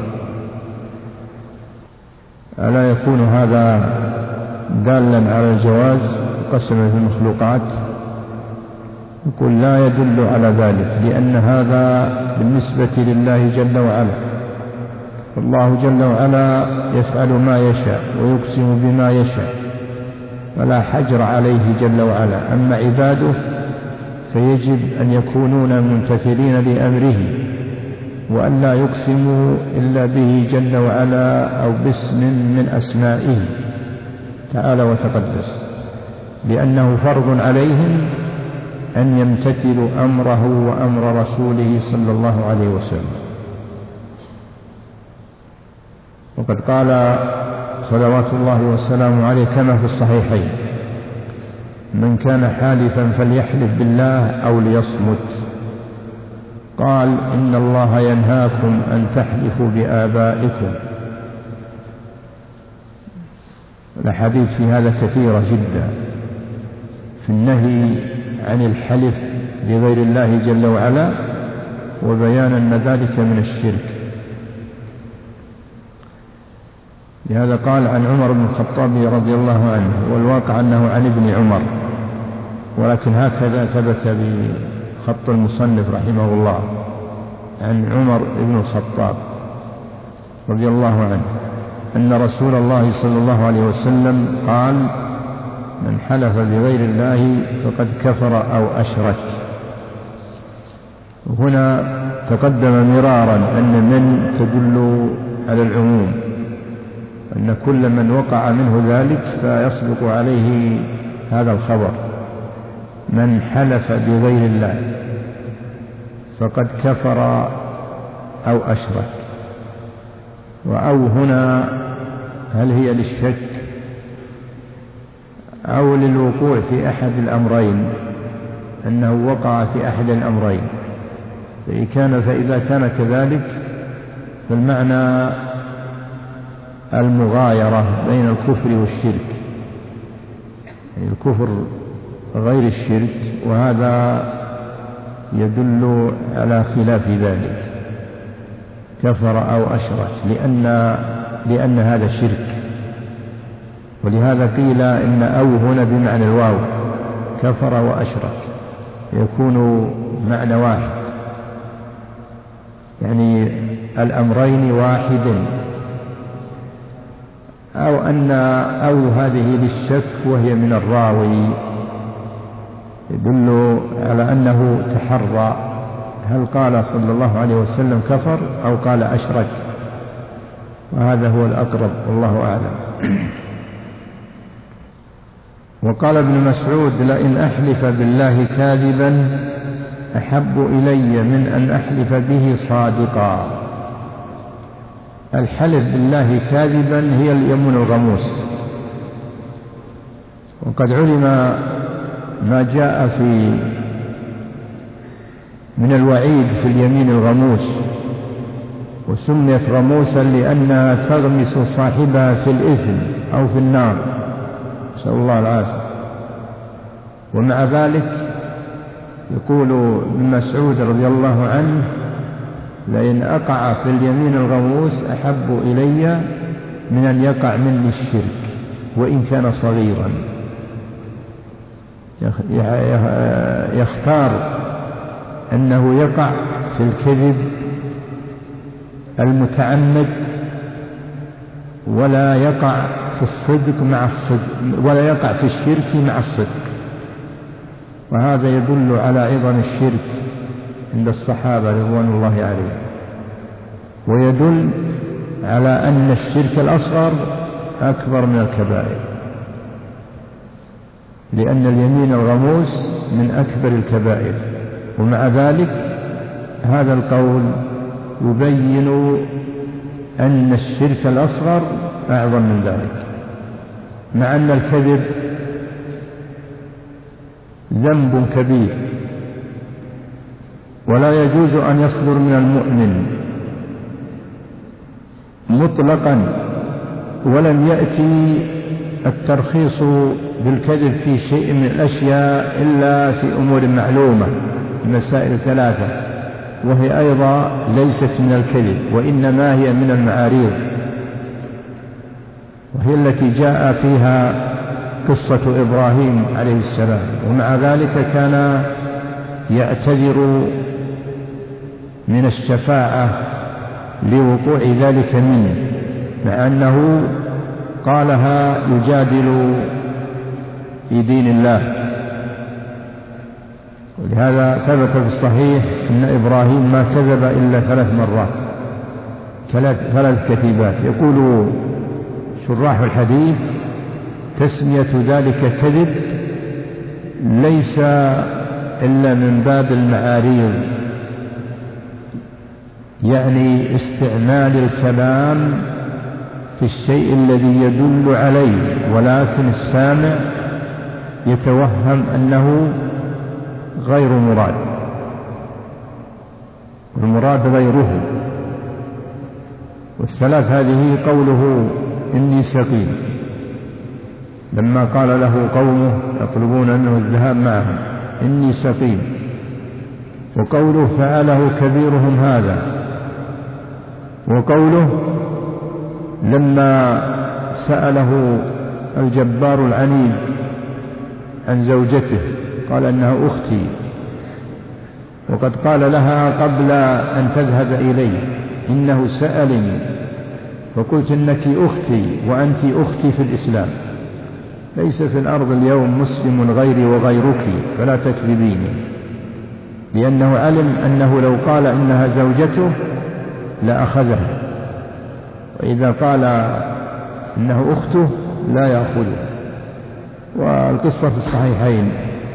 ألا يكون هذا دالا على الجواز قسم في المخلوقات؟ يقول لا يدل على ذلك، لأن هذا بالنسبة لله جل وعلا، الله جل وعلا يفعل ما يشاء ويقسم بما يشاء ولا حجر عليه جل وعلا. أما عباده فيجب أن يكونون ممتثلين لأمره وأن لا يقسموا إلا به جل وعلا أو باسم من أسمائه تعالى وتقدس، لأنه فرض عليهم أن يمتثلوا أمره وأمر رسوله صلى الله عليه وسلم. وقد قال صلوات الله وسلامه عليه كما في الصحيحين: من كان حالفا فليحلف بالله أو ليصمت. قال: إن الله ينهاكم أن تحلفوا بآبائكم. الأحاديث في هذا كثيرة جدا في النهي عن الحلف بغير الله جل وعلا، وبيان أن ذلك من الشرك. لهذا قال عن عمر بن الخطاب رضي الله عنه، والواقع أنه عن ابن عمر، ولكن هكذا ثبت بخط المصنف رحمه الله عن عمر بن الخطاب رضي الله عنه أن رسول الله صلى الله عليه وسلم قال: من حلف بغير الله فقد كفر أو أشرك. هنا تقدم مرارا أن من تدل على العموم، أن كل من وقع منه ذلك فيصدق عليه هذا الخبر: من حلف بغير الله فقد كفر أو أشرك. وأو هنا هل هي للشك أو للوقوع في أحد الأمرين، أنه وقع في أحد الأمرين؟ فإذا كان كذلك فالمعنى المغايرة بين الكفر والشرك، يعني الكفر غير الشرك، وهذا يدل على خلاف ذلك: كفر أو أشرك، لأن هذا شرك. ولهذا قيل إن أو هنا بمعنى الواو، كفر وأشرك يكون معنى واحد، يعني الأمرين واحد. أو أن أو هذه للشك وهي من الراوي، يدل على أنه تحرى هل قال صلى الله عليه وسلم كفر أو قال أشرك، وهذا هو الأقرب والله أعلم. وقال ابن مسعود: لئن أحلف بالله كاذبا أحب إلي من أن أحلف به صادقا. الحلف بالله كاذبا هي اليمين الغموس، وقد علم ما جاء من الوعيد في اليمين الغموس، وسميت غموسا لأنها تغمس صاحبها في الإثم أو في النار، نسأل الله العافية. ومع ذلك يقول ابن مسعود رضي الله عنه: لئن أقع في اليمين الغموس أحب إلي من أن يقع مني الشرك وإن كان صغيرا. يختار أنه يقع في الكذب المتعمد، ولا يقع في الصدق مع الصدق، ولا يقع في الشرك مع الصدق. وهذا يدل على عظم الشرك عند الصحابة رضوان الله عليهم، ويدل على أن الشرك الأصغر أكبر من الكبائر، لأن اليمين الغموس من أكبر الكبائر. ومع ذلك هذا القول يبين أن الشرك الأصغر أعظم من ذلك، مع أن الكذب ذنب كبير ولا يجوز أن يصدر من المؤمن مطلقا، ولم يأتي الترخيص بالكذب في شيء من الأشياء إلا في أمور معلومة، المسائل ثلاثة، وهي أيضا ليست من الكذب، وإنما هي من المعاريض، وهي التي جاء فيها قصة إبراهيم عليه السلام. ومع ذلك كان يعتذر من الشفاعة لوقوع ذلك منه، مع أنه قالها يجادل في دين الله. ولهذا ثبت في الصحيح أن إبراهيم ما كذب إلا 3 مرات، 3 كذبات. يقول شراح الحديث: تسمية ذلك كذب ليس إلا من باب المعاريض، يعني استعمال الكلام في الشيء الذي يدل عليه، ولكن السامع يتوهم أنه غير مراد، والمراد غيره. والثلاث هذه قوله إني سقيم لما قال له قومه يطلبون منه الذهاب معهم إني سقيم، وقوله فعله كبيرهم هذا، وقوله لما سأله الجبار العنيد عن زوجته قال إنها أختي، وقد قال لها قبل أن تذهب إليه إنه سألني فقلت إنك أختي وأنت أختي في الإسلام، ليس في الأرض اليوم مسلم غيري وغيرك فلا تكذبيني، لأنه علم أنه لو قال إنها زوجته لأخذها، وإذا قال إنه أخته لا يأخذها. والقصة في الصحيحين.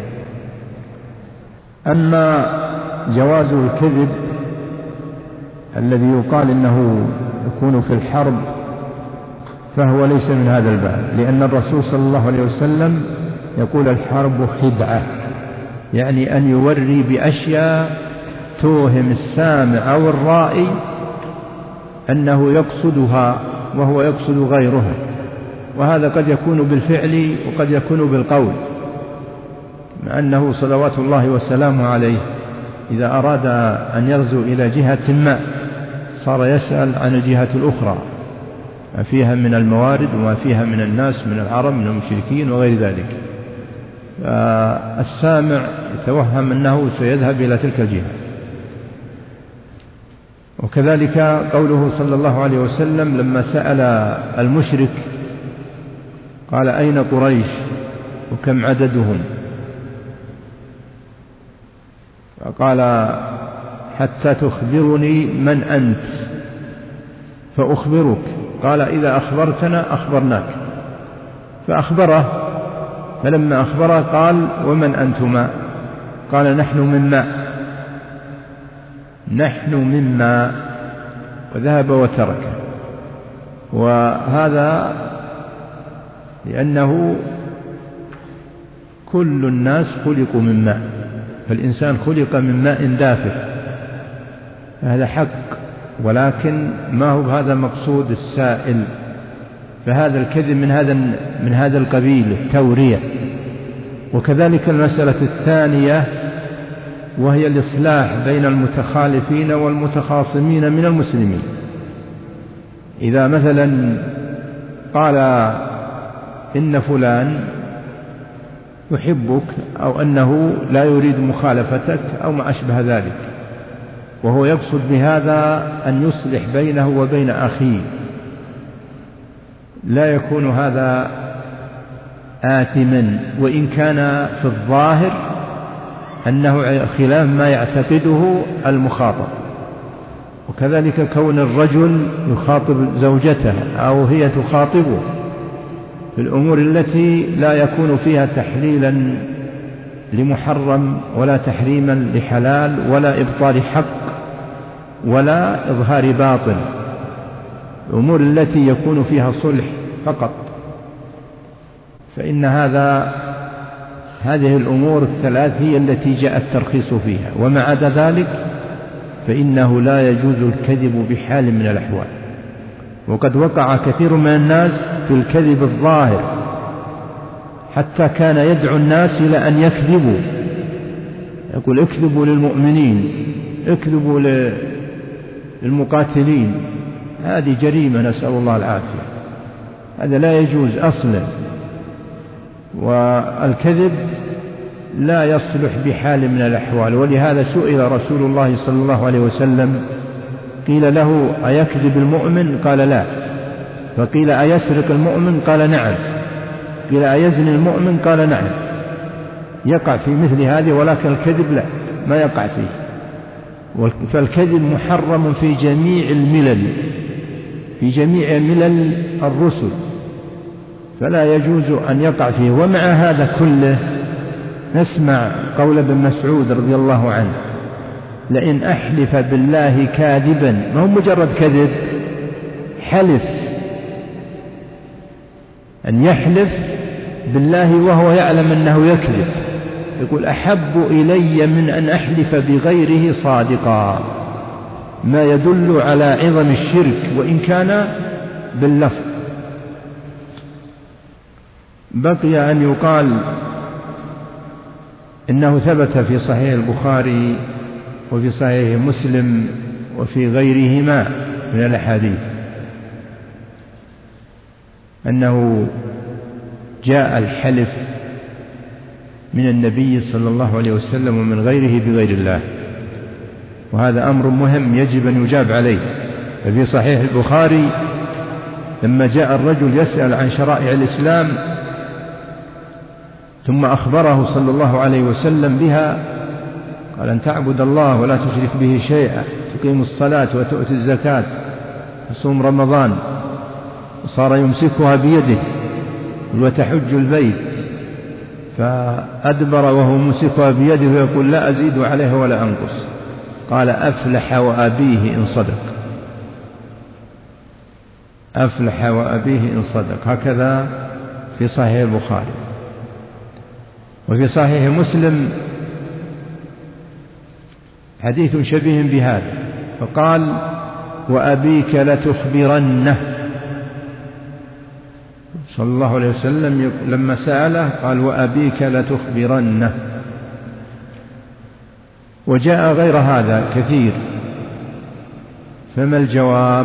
أما جواز الكذب الذي يقال إنه يكون في الحرب فهو ليس من هذا الباب، لأن الرسول صلى الله عليه وسلم يقول الحرب خدعة، يعني أن يوري بأشياء توهم السامع أو الرائي أنه يقصدها وهو يقصد غيرها، وهذا قد يكون بالفعل وقد يكون بالقول، مع أنه صلوات الله وسلامه عليه إذا أراد أن يغزو إلى جهة ما صار يسأل عن الجهة الأخرى ما فيها من الموارد وما فيها من الناس من العرب من المشركين وغير ذلك، فالسامع يتوهم أنه سيذهب إلى تلك الجهة. وكذلك قوله صلى الله عليه وسلم لما سأل المشرك قال أين قريش وكم عددهم، فقال حتى تخبرني من أنت فأخبرك، قال إذا أخبرتنا أخبرناك، فأخبره، فلما أخبره قال ومن أنتما، قال نحن مما وذهب وترك. وهذا لأنه كل الناس خلقوا من ماء، فالإنسان خلق من ماء دافئ، هذا حق، ولكن ما هو هذا مقصود السائل، فهذا الكذب من هذا القبيل التورية. وكذلك المسألة الثانية وهي الإصلاح بين المتخالفين والمتخاصمين من المسلمين، إذا مثلا قال إن فلان يحبك أو أنه لا يريد مخالفتك أو ما أشبه ذلك، وهو يقصد بهذا أن يصلح بينه وبين أخيه، لا يكون هذا آثما وإن كان في الظاهر أنه خلاف ما يعتقده المخاطب. وكذلك كون الرجل يخاطب زوجته أو هي تخاطبه في الأمور التي لا يكون فيها تحليلا لمحرم ولا تحريما لحلال ولا إبطال حق ولا إظهار باطل، الأمور التي يكون فيها صلح فقط، فإن هذه الأمور الثلاث هي التي جاء الترخيص فيها، وما عدا ذلك فإنه لا يجوز الكذب بحال من الأحوال. وقد وقع كثير من الناس في الكذب الظاهر، حتى كان يدعو الناس إلى أن يكذبوا، يقول اكذبوا للمؤمنين، اكذبوا للمقاتلين، هذه جريمة نسأل الله العافية، هذا لا يجوز أصلا. والكذب لا يصلح بحال من الأحوال، ولهذا سئل رسول الله صلى الله عليه وسلم قيل له أيكذب المؤمن؟ قال لا، فقيل أيسرق المؤمن؟ قال نعم، قيل أيزني المؤمن؟ قال نعم. يقع في مثل هذه، ولكن الكذب لا، ما يقع فيه. فالكذب محرم في جميع الملل، في جميع ملل الرسل، فلا يجوز أن يقع فيه. ومع هذا كله نسمع قول ابن مسعود رضي الله عنه: لئن أحلف بالله كاذبا، ما هو مجرد كذب، حلف، أن يحلف بالله وهو يعلم أنه يكذب، يقول: أحب إلي من أن أحلف بغيره صادقا، ما يدل على عظم الشرك وإن كان باللفظ. بقي أن يقال إنه ثبت في صحيح البخاري وفي صحيح مسلم وفي غيرهما من الأحاديث أنه جاء الحلف من النبي صلى الله عليه وسلم ومن غيره بغير الله، وهذا أمر مهم يجب أن يجاب عليه. ففي صحيح البخاري لما جاء الرجل يسأل عن شرائع الإسلام ثم أخبره صلى الله عليه وسلم بها، قال: أن تعبد الله ولا تشرك به شيئا، تقيم الصلاة وتؤتي الزكاة تصوم رمضان، صار يمسكها بيده وتحج البيت، فأدبر وهو ممسكها بيده ويقول: لا أزيد عليه ولا أنقص. قال: أفلح وأبيه إن صدق، أفلح وأبيه إن صدق. هكذا في صحيح البخاري. وفي صحيح مسلم حديث شبيه بهذا، فقال: وأبيك لتخبرنه. صلى الله عليه وسلم لما سأله قال: وأبيك لتخبرنه. وجاء غير هذا كثير. فما الجواب؟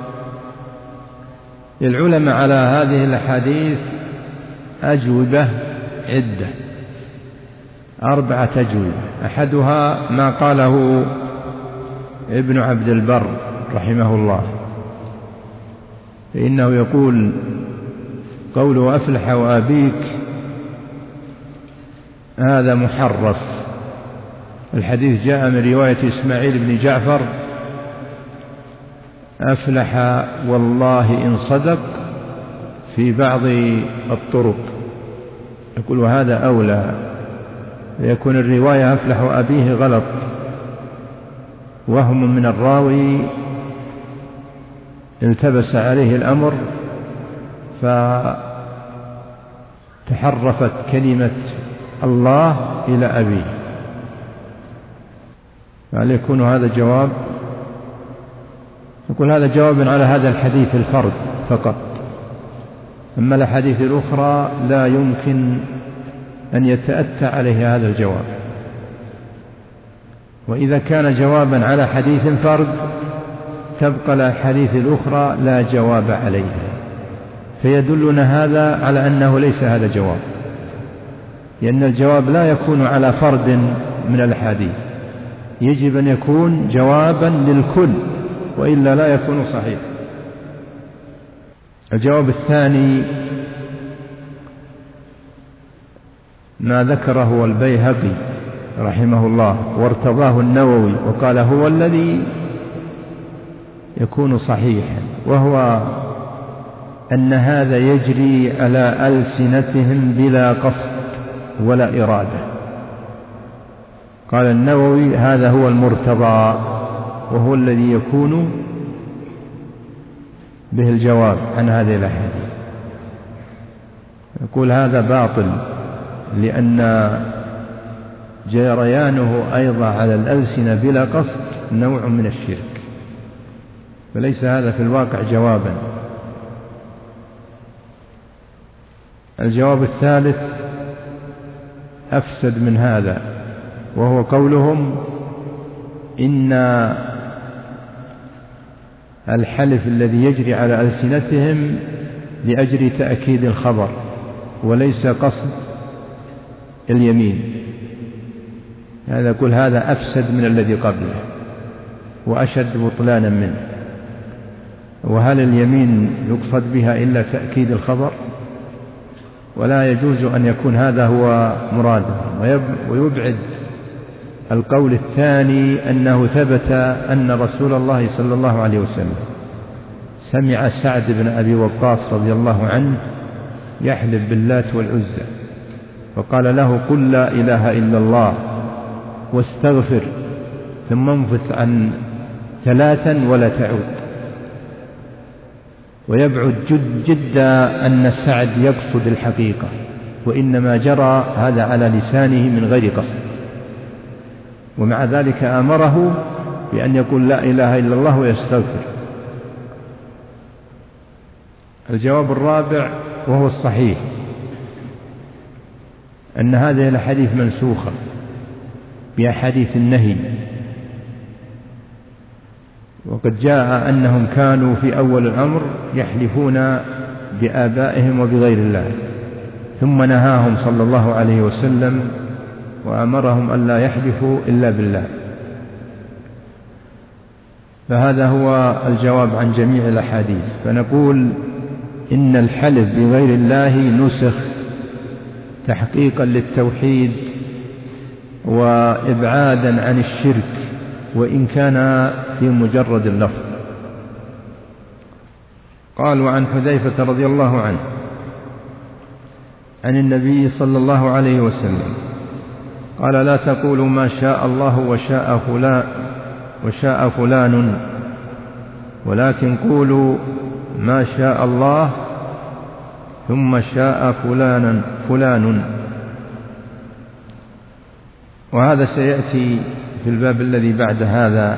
للعلماء على هذه الأحاديث أجوبة عدة، 4 أجوبة. أحدها ما قاله ابن عبد البر رحمه الله، فإنه يقول: قوله أفلح وأبيك هذا محرف. الحديث جاء من رواية إسماعيل بن جعفر: أفلح والله إن صدق، في بعض الطرق. يقول: وهذا أولى، يكون الرواية أفلح وأبيه غلط، وهم من الراوي التبس عليه الأمر فتحرفت كلمة الله إلى أبيه. فهل يكون هذا جواب؟ يقول: هذا جواب على هذا الحديث الفرد فقط، أما الأحاديث الأخرى لا يمكن أن يتأتى عليه هذا الجواب. وإذا كان جوابا على حديث فرد تبقى الأحاديث الأخرى لا جواب عليها، فيدلنا هذا على أنه ليس هذا جواب، لأن الجواب لا يكون على فرد من الأحاديث، يجب أن يكون جوابا للكل، وإلا لا يكون صحيح. الجواب الثاني ما ذكره البيهقي رحمه الله وارتضاه النووي، وقال: هو الذي يكون صحيحا، وهو أن هذا يجري على ألسنتهم بلا قصد ولا إرادة. قال النووي: هذا هو المرتضى، وهو الذي يكون به الجواب عن هذه الأحاديث. يقول: هذا باطل، لأن جريانه أيضا على الألسنة بلا قصد نوع من الشرك، فليس هذا في الواقع جوابا. الجواب الثالث أفسد من هذا، وهو قولهم: إن الحلف الذي يجري على ألسنتهم لأجل تأكيد الخبر وليس قصد اليمين. هذا يقول: هذا أفسد من الذي قبله وأشد بطلانا منه. وهل اليمين يقصد بها إلا تأكيد الخبر؟ ولا يجوز أن يكون هذا هو مراده. ويبعد القول الثاني أنه ثبت أن رسول الله صلى الله عليه وسلم سمع سعد بن أبي وقاص رضي الله عنه يحلف باللات والعزى، فقال له قل لا إله إلا الله واستغفر ثم انفث عن 3 ولا تعود. ويبعد جدا أن سعد يقصد الحقيقة، وإنما جرى هذا على لسانه من غير قصد، ومع ذلك أمره بأن يقول لا إله إلا الله ويستغفر. الجواب الرابع وهو الصحيح أن هذه الأحاديث منسوخة بأحاديث النهي، وقد جاء أنهم كانوا في أول الأمر يحلفون بآبائهم وبغير الله، ثم نهاهم صلى الله عليه وسلم وأمرهم أن لا يحلفوا إلا بالله. فهذا هو الجواب عن جميع الأحاديث. فنقول إن الحلف بغير الله نسخ تحقيقا للتوحيد وإبعادا عن الشرك، وإن كان في مجرد اللفظ. قالوا عن حذيفة رضي الله عنه عن النبي صلى الله عليه وسلم قال لا تقولوا ما شاء الله وشاء فلان، ولكن قولوا ما شاء الله ثم شاء فلان. وهذا سيأتي في الباب الذي بعد هذا،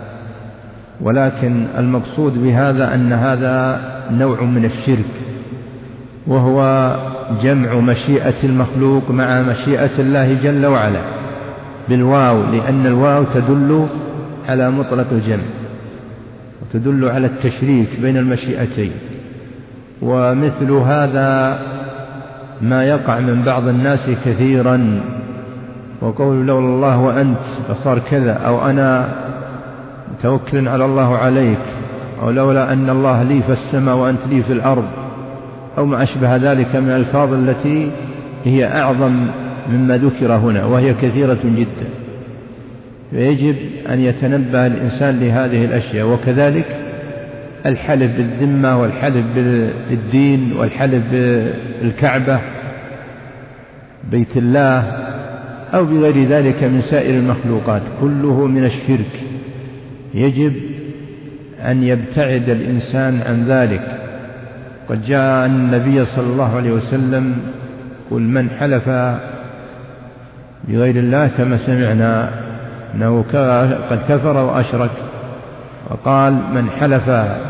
ولكن المقصود بهذا أن هذا نوع من الشرك، وهو جمع مشيئة المخلوق مع مشيئة الله جل وعلا بالواو، لأن الواو تدل على مطلق الجمع وتدل على التشريك بين المشيئتين. ومثل هذا ما يقع من بعض الناس كثيرا، وقول لولا الله وأنت فصار كذا، أو أنا متوكل على الله عليك، أو لولا أن الله لي في السماء وأنت لي في الأرض، أو ما أشبه ذلك من الألفاظ التي هي أعظم مما ذكر هنا، وهي كثيرة جدا. فيجب أن يتنبه الإنسان لهذه الأشياء. وكذلك الحلف بالذمة والحلف بالدين والحلف بالكعبة بيت الله أو بغير ذلك من سائر المخلوقات كله من الشرك، يجب أن يبتعد الإنسان عن ذلك. قد جاء النبي صلى الله عليه وسلم قل من حلف بغير الله كما سمعنا أنه قد كفر وأشرك، وقال من حلف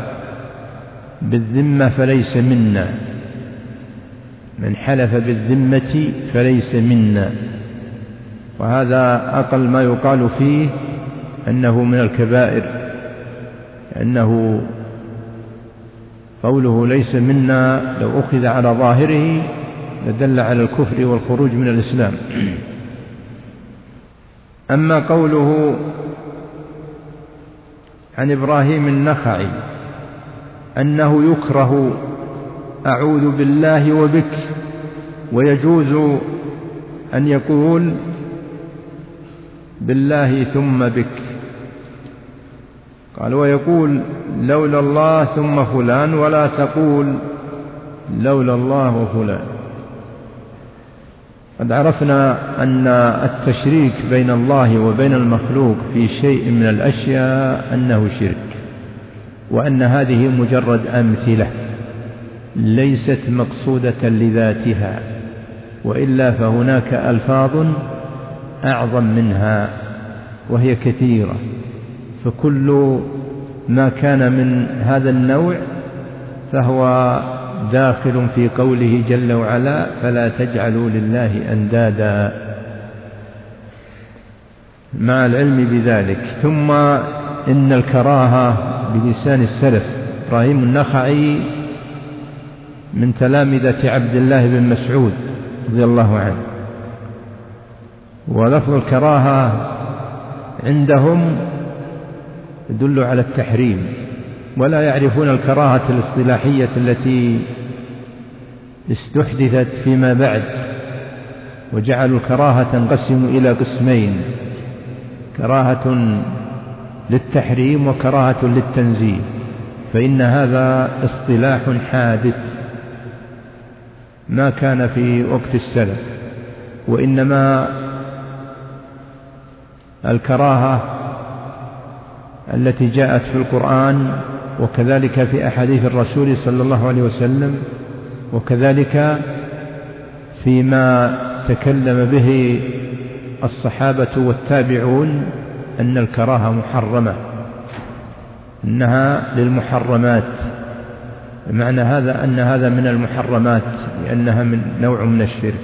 بالذمة فليس منا، من حلف بالذمة فليس منا. وهذا أقل ما يقال فيه أنه من الكبائر، لأنه قوله ليس منا لو أخذ على ظاهره لدل على الكفر والخروج من الإسلام. أما قوله عن إبراهيم النخعي أنه يكره أعوذ بالله وبك، ويجوز أن يقول بالله ثم بك. قال ويقول لولا الله ثم فلان، ولا تقول لولا الله وفلان. قد عرفنا أن التشريك بين الله وبين المخلوق في شيء من الأشياء أنه شرك، وأن هذه مجرد أمثلة ليست مقصودة لذاتها، وإلا فهناك ألفاظ أعظم منها وهي كثيرة. فكل ما كان من هذا النوع فهو داخل في قوله جل وعلا فلا تجعلوا لله أندادا، مع العلم بذلك. ثم إن الكراهة بلسان السلف، إبراهيم النخعي من تلامذة عبد الله بن مسعود رضي الله عنه، ولفظ الكراهة عندهم يدل على التحريم، ولا يعرفون الكراهة الاصطلاحية التي استحدثت فيما بعد، وجعلوا الكراهة تنقسم إلى قسمين: كراهة للتحريم وكراهة للتنزيه. فإن هذا اصطلاح حادث ما كان في وقت السلف، وإنما الكراهة التي جاءت في القرآن وكذلك في أحاديث الرسول صلى الله عليه وسلم وكذلك فيما تكلم به الصحابة والتابعون أن الكراهة محرمة، إنها للمحرمات، معنى هذا أن هذا من المحرمات لأنها من نوع من الشرك.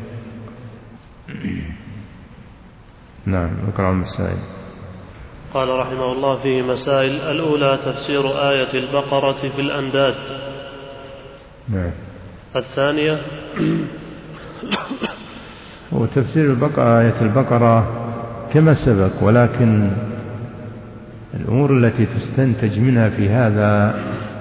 نعم. اقرأ المسائل. قال رحمه الله فيه مسائل. الأولى تفسير آية البقرة في الأنداد. نعم. الثانية وتفسير آية البقرة كما سبق، ولكن الأمور التي تستنتج منها في هذا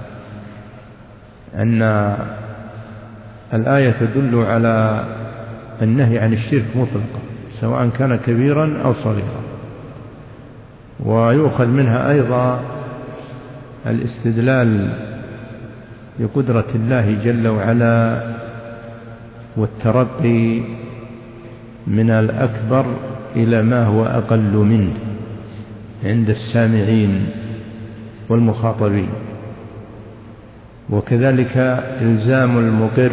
أن الآية تدل على النهي عن الشرك مطلقا سواء كان كبيرا أو صغيرا، ويؤخذ منها أيضا الاستدلال بقدرة الله جل وعلا والترقي من الأكبر إلى ما هو أقل منه عند السامعين والمخاطبين، وكذلك إلزام المقر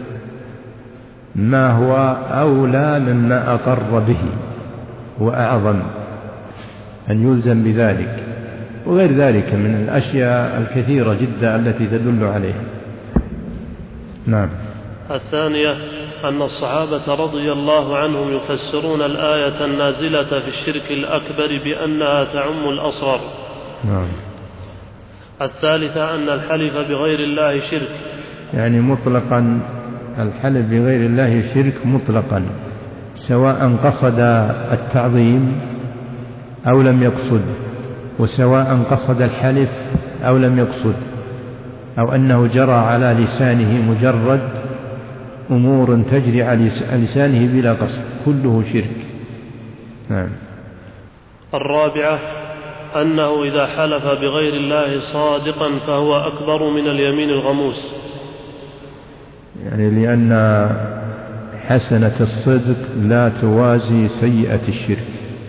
ما هو أولى مما أقر به وأعظم أن يلزم بذلك، وغير ذلك من الأشياء الكثيرة جدا التي تدل عليها. نعم. الثانية أن الصحابة رضي الله عنهم يفسرون الآية النازلة في الشرك الأكبر بأنها تعم الأصغر. نعم. الثالثة أن الحلف بغير الله شرك، يعني مطلقا الحلف بغير الله شرك مطلقا سواء قصد التعظيم أو لم يقصد، وسواء قصد الحلف أو لم يقصد، أو أنه جرى على لسانه مجرد أمور تجري على لسانه بلا قصد، كله شرك. نعم. الرابعة أنه إذا حلف بغير الله صادقا فهو أكبر من اليمين الغموس، يعني لأن حسنة الصدق لا توازي سيئة الشرك،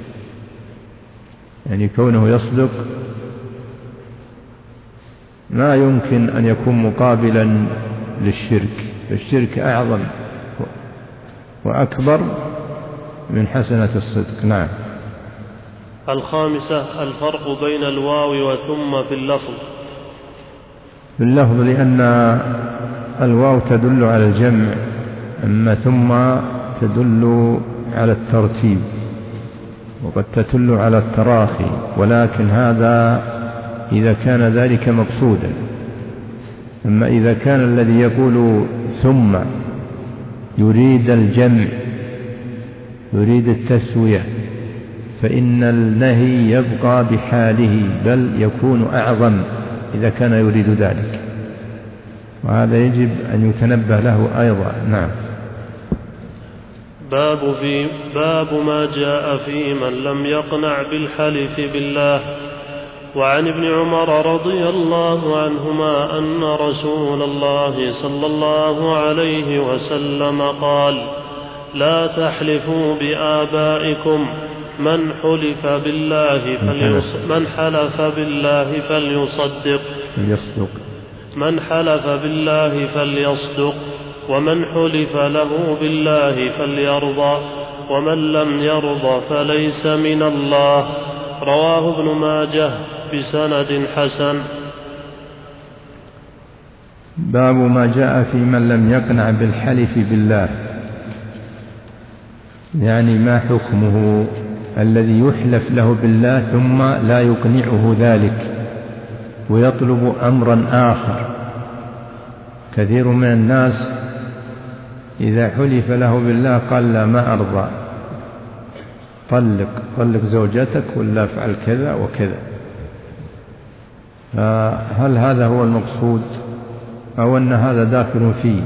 يعني كونه يصدق ما يمكن أن يكون مقابلا للشرك، الشرك أعظم وأكبر من حسنة الصدق. نعم. الخامسة الفرق بين الواو وثم في اللفظ. في اللفظ لأن الواو تدل على الجمع، أما ثم تدل على الترتيب، وقد تدل على التراخي، ولكن هذا إذا كان ذلك مقصودا. أما إذا كان الذي يقول ثم يريد الجمع يريد التسوية فإن النهي يبقى بحاله، بل يكون أعظم إذا كان يريد ذلك، وهذا يجب أن يتنبه له أيضا. نعم. باب ما جاء في من لم يقنع بالحلف بالله. وعن ابن عمر رضي الله عنهما أن رسول الله صلى الله عليه وسلم قال: لا تحلفوا بآبائكم، من حلف بالله فليصدق، ومن حلف له بالله فليرضى، ومن لم يرضى فليس من الله. رواه ابن ماجه بسند حسن. باب ما جاء في من لم يقنع بالحلف بالله، يعني ما حكمه الذي يحلف له بالله ثم لا يقنعه ذلك ويطلب أمرا آخر. كثير من الناس إذا حلف له بالله قال: لا، ما أرضى، طلق زوجتك ولا افعل كذا وكذا. هل هذا هو المقصود، أو أن هذا داخل فيه،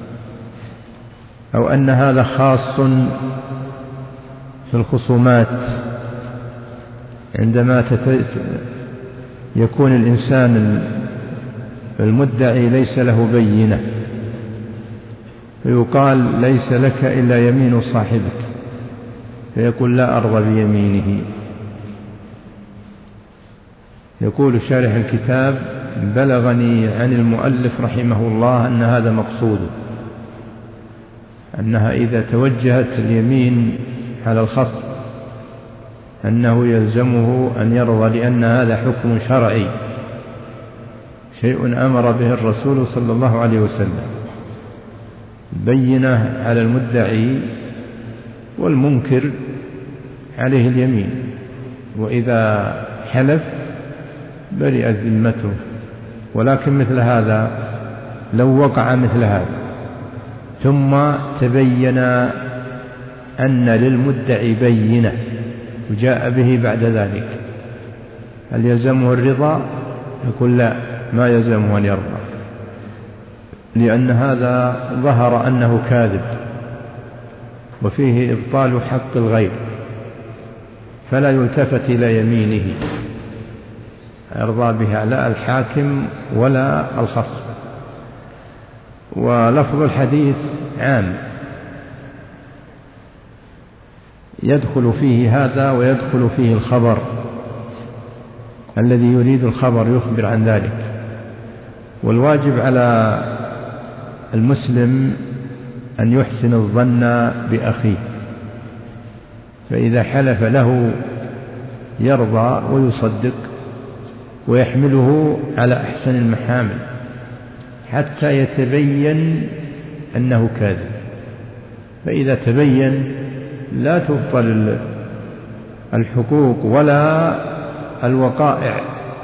أو أن هذا خاص في الخصومات عندما يكون الإنسان المدعي ليس له بينة، فيقال ليس لك إلا يمين صاحبك، فيقول لا أرضى بيمينه. يقول شارح الكتاب: بلغني عن المؤلف رحمه الله أن هذا مقصوده، أنها إذا توجهت اليمين على الخصم أنه يلزمه أن يرضى، لأن هذا حكم شرعي، شيء أمر به الرسول صلى الله عليه وسلم، بينه على المدعي، والمنكر عليه اليمين، وإذا حلف برئت ذمته. ولكن مثل هذا لو وقع مثل هذا ثم تبين أن للمدعي بينة وجاء به بعد ذلك، هل يلزمه الرضا؟ يقول لا، ما يلزمه أن يرضى، لأن هذا ظهر أنه كاذب وفيه إبطال حق الغير، فلا يلتفت إلى يمينه، يرضى بها لا الحاكم ولا الخصم. ولفظ الحديث عام يدخل فيه هذا ويدخل فيه الخبر، الذي يريد الخبر يخبر عن ذلك. والواجب على المسلم أن يحسن الظن بأخيه، فإذا حلف له يرضى ويصدق ويحمله على أحسن المحامل حتى يتبين أنه كاذب. فإذا تبين لا تبطل الحقوق ولا الوقائع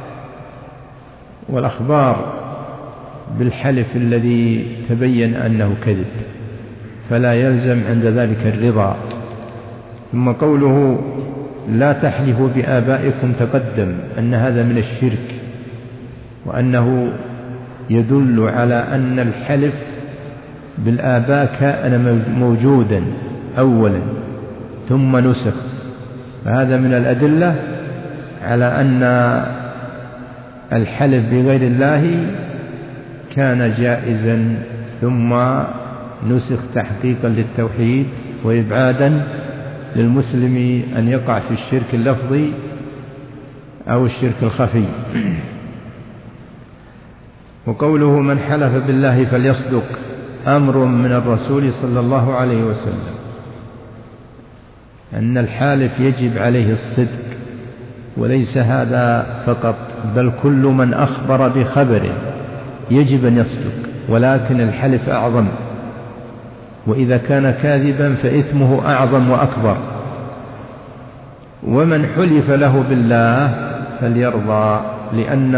والأخبار بالحلف الذي تبين أنه كذب، فلا يلزم عند ذلك الرضا. ثم قوله لا تحلفوا بآبائكم تقدم أن هذا من الشرك، وأنه يدل على أن الحلف بالآباء كان موجودا أولا ثم نسخ، فهذا من الأدلة على أن الحلف بغير الله كان جائزا ثم نسخ تحقيقا للتوحيد وإبعادا للمسلم أن يقع في الشرك اللفظي أو الشرك الخفي. وقوله من حلف بالله فليصدق أمر من الرسول صلى الله عليه وسلم، أن الحالف يجب عليه الصدق، وليس هذا فقط، بل كل من أخبر بخبر يجب أن يصدق، ولكن الحلف أعظم، وإذا كان كاذبا فإثمه أعظم وأكبر. ومن حلف له بالله فليرضى، لأن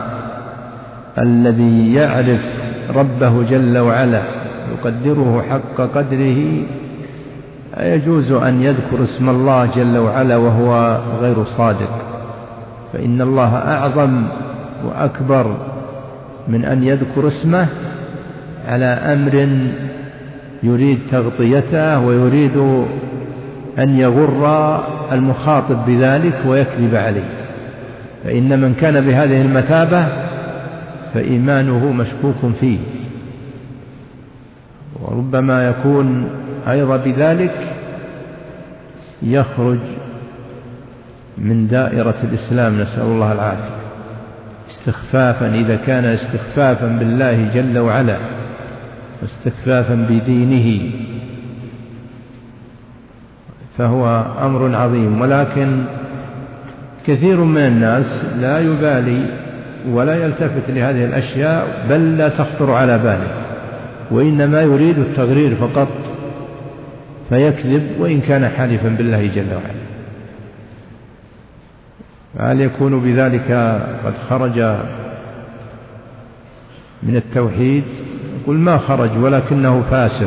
الذي يعرف ربه جل وعلا يقدره حق قدره يجوز أن يذكر اسم الله جل وعلا وهو غير صادق، فإن الله أعظم وأكبر من أن يذكر اسمه على أمر يريد تغطيته ويريد أن يغر المخاطب بذلك ويكذب عليه. فإن من كان بهذه المثابة فإيمانه مشكوك فيه، وربما يكون أيضا بذلك يخرج من دائرة الإسلام، نسأل الله العافية، استخفافا، إذا كان استخفافا بالله جل وعلا واستخفافا بدينه فهو أمر عظيم. ولكن كثير من الناس لا يبالي ولا يلتفت لهذه الأشياء، بل لا تخطر على باله، وإنما يريد التغرير فقط فيكذب وإن كان حالفا بالله جل وعلا. هل يكون بذلك قد خرج من التوحيد؟ يقول ما خرج، ولكنه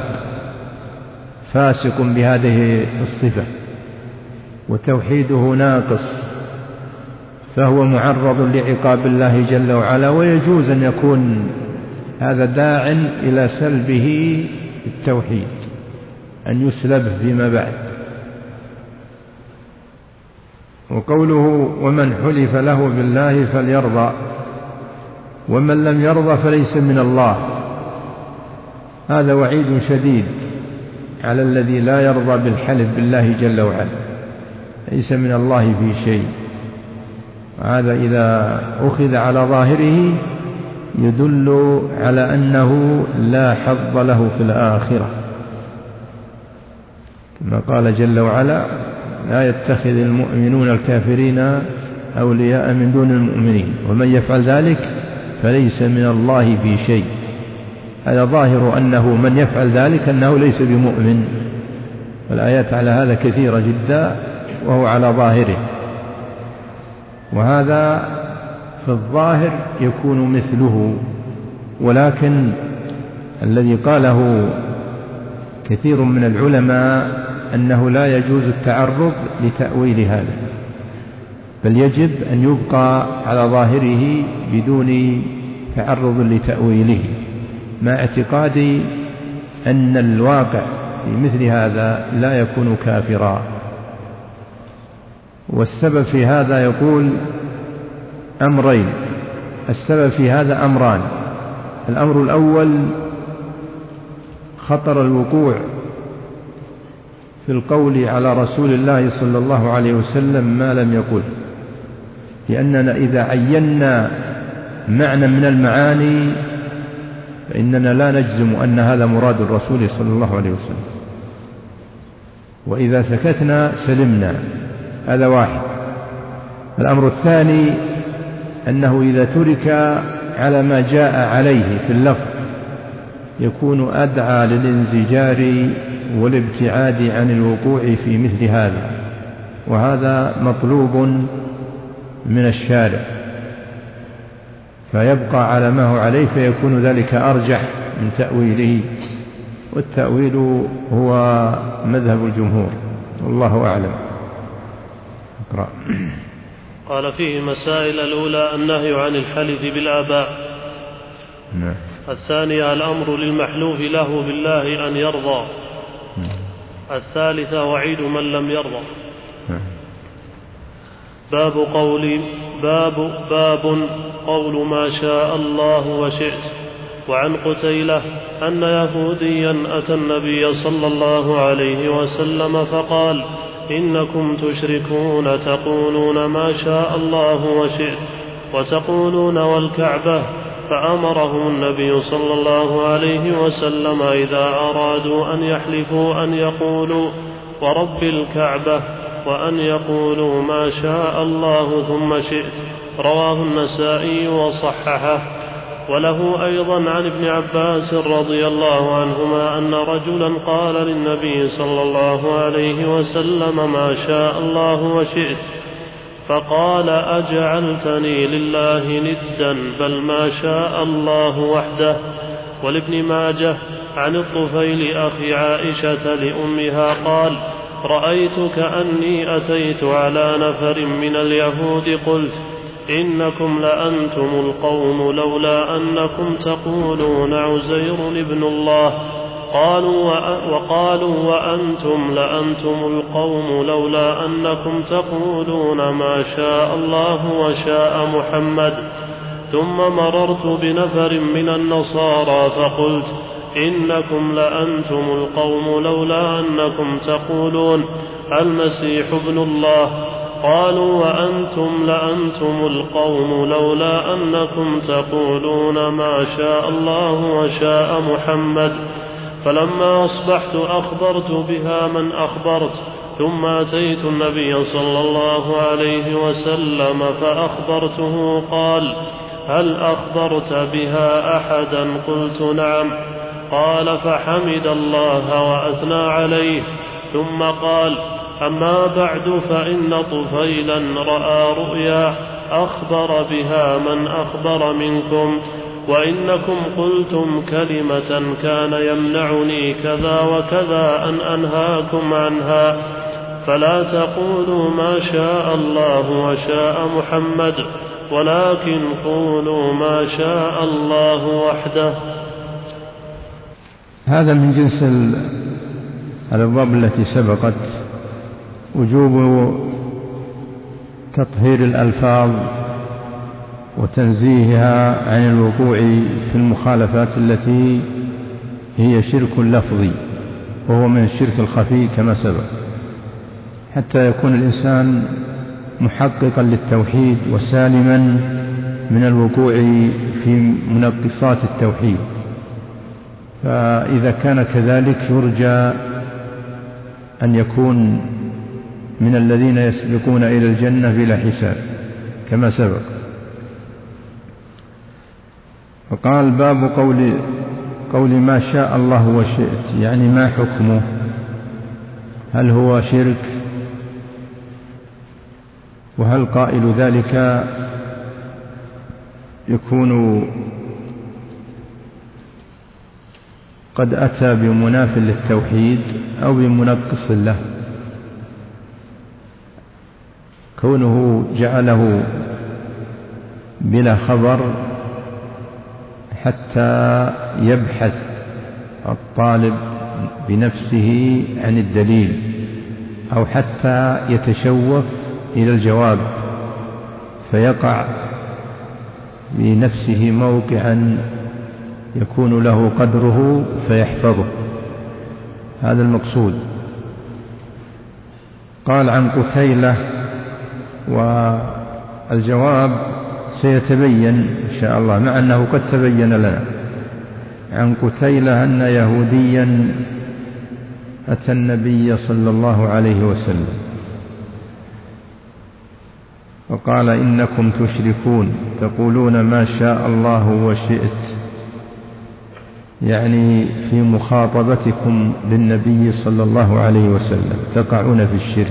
فاسق بهذه الصفة وتوحيده ناقص، فهو معرض لعقاب الله جل وعلا، ويجوز أن يكون هذا داع إلى سلبه التوحيد، أن يسلبه فيما بعد. وقوله ومن حلف له بالله فليرضى، ومن لم يرضى فليس من الله. هذا وعيد شديد على الذي لا يرضى بالحلف بالله جل وعلا، ليس من الله في شيء. هذا إذا أخذ على ظاهره يدل على أنه لا حظ له في الآخرة، كما قال جل وعلا: لا يتخذ المؤمنون الكافرين أولياء من دون المؤمنين ومن يفعل ذلك فليس من الله في شيء. هذا ظاهر أنه من يفعل ذلك أنه ليس بمؤمن، والآيات على هذا كثيرة جدا وهو على ظاهره. وهذا في الظاهر يكون مثله، ولكن الذي قاله كثير من العلماء أنه لا يجوز التعرض لتأويل هذا، بل يجب أن يبقى على ظاهره بدون تعرض لتأويله، مع اعتقاد أن الواقع في مثل هذا لا يكون كافرا. والسبب في هذا يقول أمرين. السبب في هذا أمران: الأمر الأول خطر الوقوع في القول على رسول الله صلى الله عليه وسلم ما لم يقل، لأننا إذا عينا معنى من المعاني فإننا لا نجزم أن هذا مراد الرسول صلى الله عليه وسلم، وإذا سكتنا سلمنا. هذا واحد. الأمر الثاني أنه إذا ترك على ما جاء عليه في اللفظ يكون أدعى للانزجار والابتعاد عن الوقوع في مثل هذا، وهذا مطلوب من الشارع، فيبقى على ما هو عليه، فيكون ذلك أرجح من تأويله، والتأويل هو مذهب الجمهور والله أعلم. اقرأ. قال: فيه مسائل: الأولى النهي عن الحلف بالآباء. الثانية الأمر للمحلوف له بالله أن يرضى. الثالثة وعيد من لم يرضى. باب قول ما شاء الله وشئت. وعن قتيلة أن يهوديا أتى النبي صلى الله عليه وسلم فقال: إنكم تشركون تقولون ما شاء الله وشئت وتقولون والكعبة. فأمرهم النبي صلى الله عليه وسلم إذا أرادوا أن يحلفوا أن يقولوا ورب الكعبة، وأن يقولوا ما شاء الله ثم شئت. رواه النسائي وصححه. وله أيضا عن ابن عباس رضي الله عنهما أن رجلا قال للنبي صلى الله عليه وسلم: ما شاء الله وشئت. فقال: أجعلتني لله ندا؟ بل ما شاء الله وحده. ولابن ماجه عن الطفيل أخي عائشة لأمها قال: رأيت كأني أتيت على نفر من اليهود قلت: إنكم لأنتم القوم لولا أنكم تقولون عزير ابن الله. وقالوا: وأنتم لأنتم القوم لولا أنكم تقولون ما شاء الله وشاء محمد. ثم مررت بنفر من النصارى فقلت: إنكم لأنتم القوم لولا أنكم تقولون المسيح ابن الله. قالوا: وأنتم لأنتم القوم لولا أنكم تقولون ما شاء الله وشاء محمد. فلما أصبحت أخبرت بها من أخبرت، ثم أتيت النبي صلى الله عليه وسلم فأخبرته. قال: هل أخبرت بها أحدا؟ قلت: نعم. قال: فحمد الله وأثنى عليه، ثم قال: أما بعد، فإن طفيلا رأى رؤيا أخبر بها من أخبر منكم، وإنكم قلتم كلمة كان يمنعني كذا وكذا أن أنهاكم عنها، فلا تقولوا ما شاء الله وشاء محمد، ولكن قولوا ما شاء الله وحده. هذا من جنس الأبواب التي سبقت، وجوب تطهير الألفاظ وتنزيهها عن الوقوع في المخالفات التي هي شرك لفظي، وهو من الشرك الخفي كما سبق، حتى يكون الإنسان محققا للتوحيد وسالما من الوقوع في منقصات التوحيد. فإذا كان كذلك يرجى أن يكون من الذين يسبقون إلى الجنة بلا حساب كما سبق. فقال باب قول ما شاء الله وشئت، يعني ما حكمه؟ هل هو شرك؟ وهل قائل ذلك يكون قد أتى بمناف للتوحيد أو بمنقص له؟ كونه جعله بلا خبر حتى يبحث الطالب بنفسه عن الدليل، أو حتى يتشوف إلى الجواب فيقع بنفسه موقعا يكون له قدره فيحفظه، هذا المقصود. قال عن قتيلة، والجواب سيتبين إن شاء الله، مع أنه قد تبين لنا. عن قتيلة أن يهوديا أتى النبي صلى الله عليه وسلم وقال إنكم تشركون تقولون ما شاء الله وشئت، يعني في مخاطبتكم للنبي صلى الله عليه وسلم تقعون في الشرك،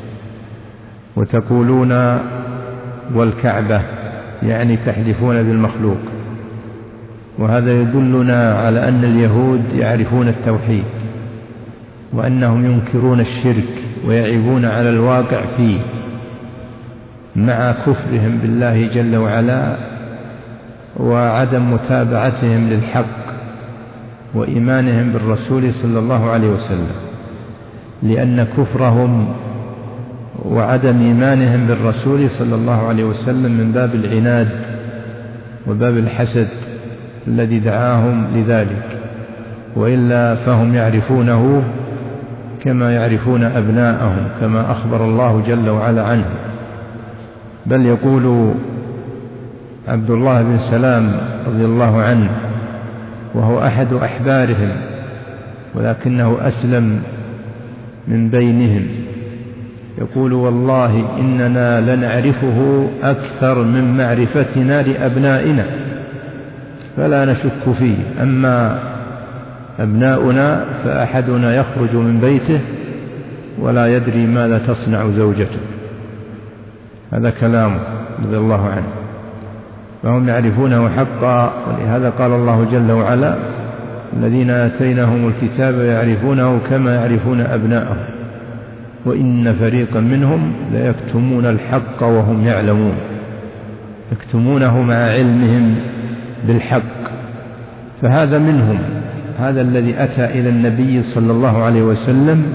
وتقولون والكعبة، يعني تحلفون بالمخلوق. وهذا يدلنا على أن اليهود يعرفون التوحيد، وأنهم ينكرون الشرك ويعيبون على الواقع فيه، مع كفرهم بالله جل وعلا وعدم متابعتهم للحق وإيمانهم بالرسول صلى الله عليه وسلم، لأن كفرهم وعدم إيمانهم بالرسول صلى الله عليه وسلم من باب العناد وباب الحسد الذي دعاهم لذلك، وإلا فهم يعرفونه كما يعرفون أبناءهم، كما أخبر الله جل وعلا عنه. بل يقول عبد الله بن سلام رضي الله عنه، وهو أحد أحبارهم ولكنه أسلم من بينهم، يقول والله إننا لنعرفه أكثر من معرفتنا لأبنائنا فلا نشك فيه، أما أبناؤنا فأحدنا يخرج من بيته ولا يدري ماذا تصنع زوجته. هذا كلامه رضي الله عنه، فهم يعرفونه حقا. ولهذا قال الله جل وعلا الذين آتيناهم الكتاب يعرفونه كما يعرفون أبناءهم وإن فريقا منهم ليكتمون الحق وهم يعلمون، يكتمونه مع علمهم بالحق. فهذا منهم، هذا الذي أتى إلى النبي صلى الله عليه وسلم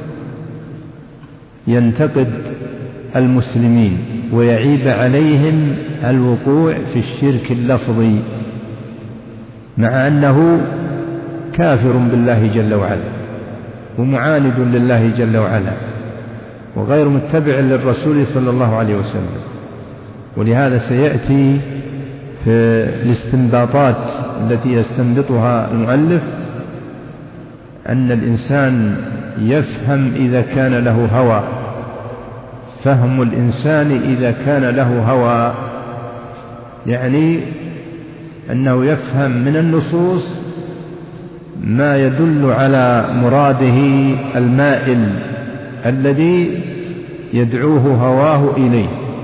ينتقد المسلمين ويعيب عليهم الوقوع في الشرك اللفظي، مع أنه كافر بالله جل وعلا ومعاند لله جل وعلا وغير متبع للرسول صلى الله عليه وسلم. ولهذا سيأتي في الاستنباطات التي يستنبطها المؤلف أن الإنسان يفهم إذا كان له هوى. فهم الإنسان إذا كان له هوى يعني أنه يفهم من النصوص ما يدل على مراده المائل الذي يدعوه هواه إليه.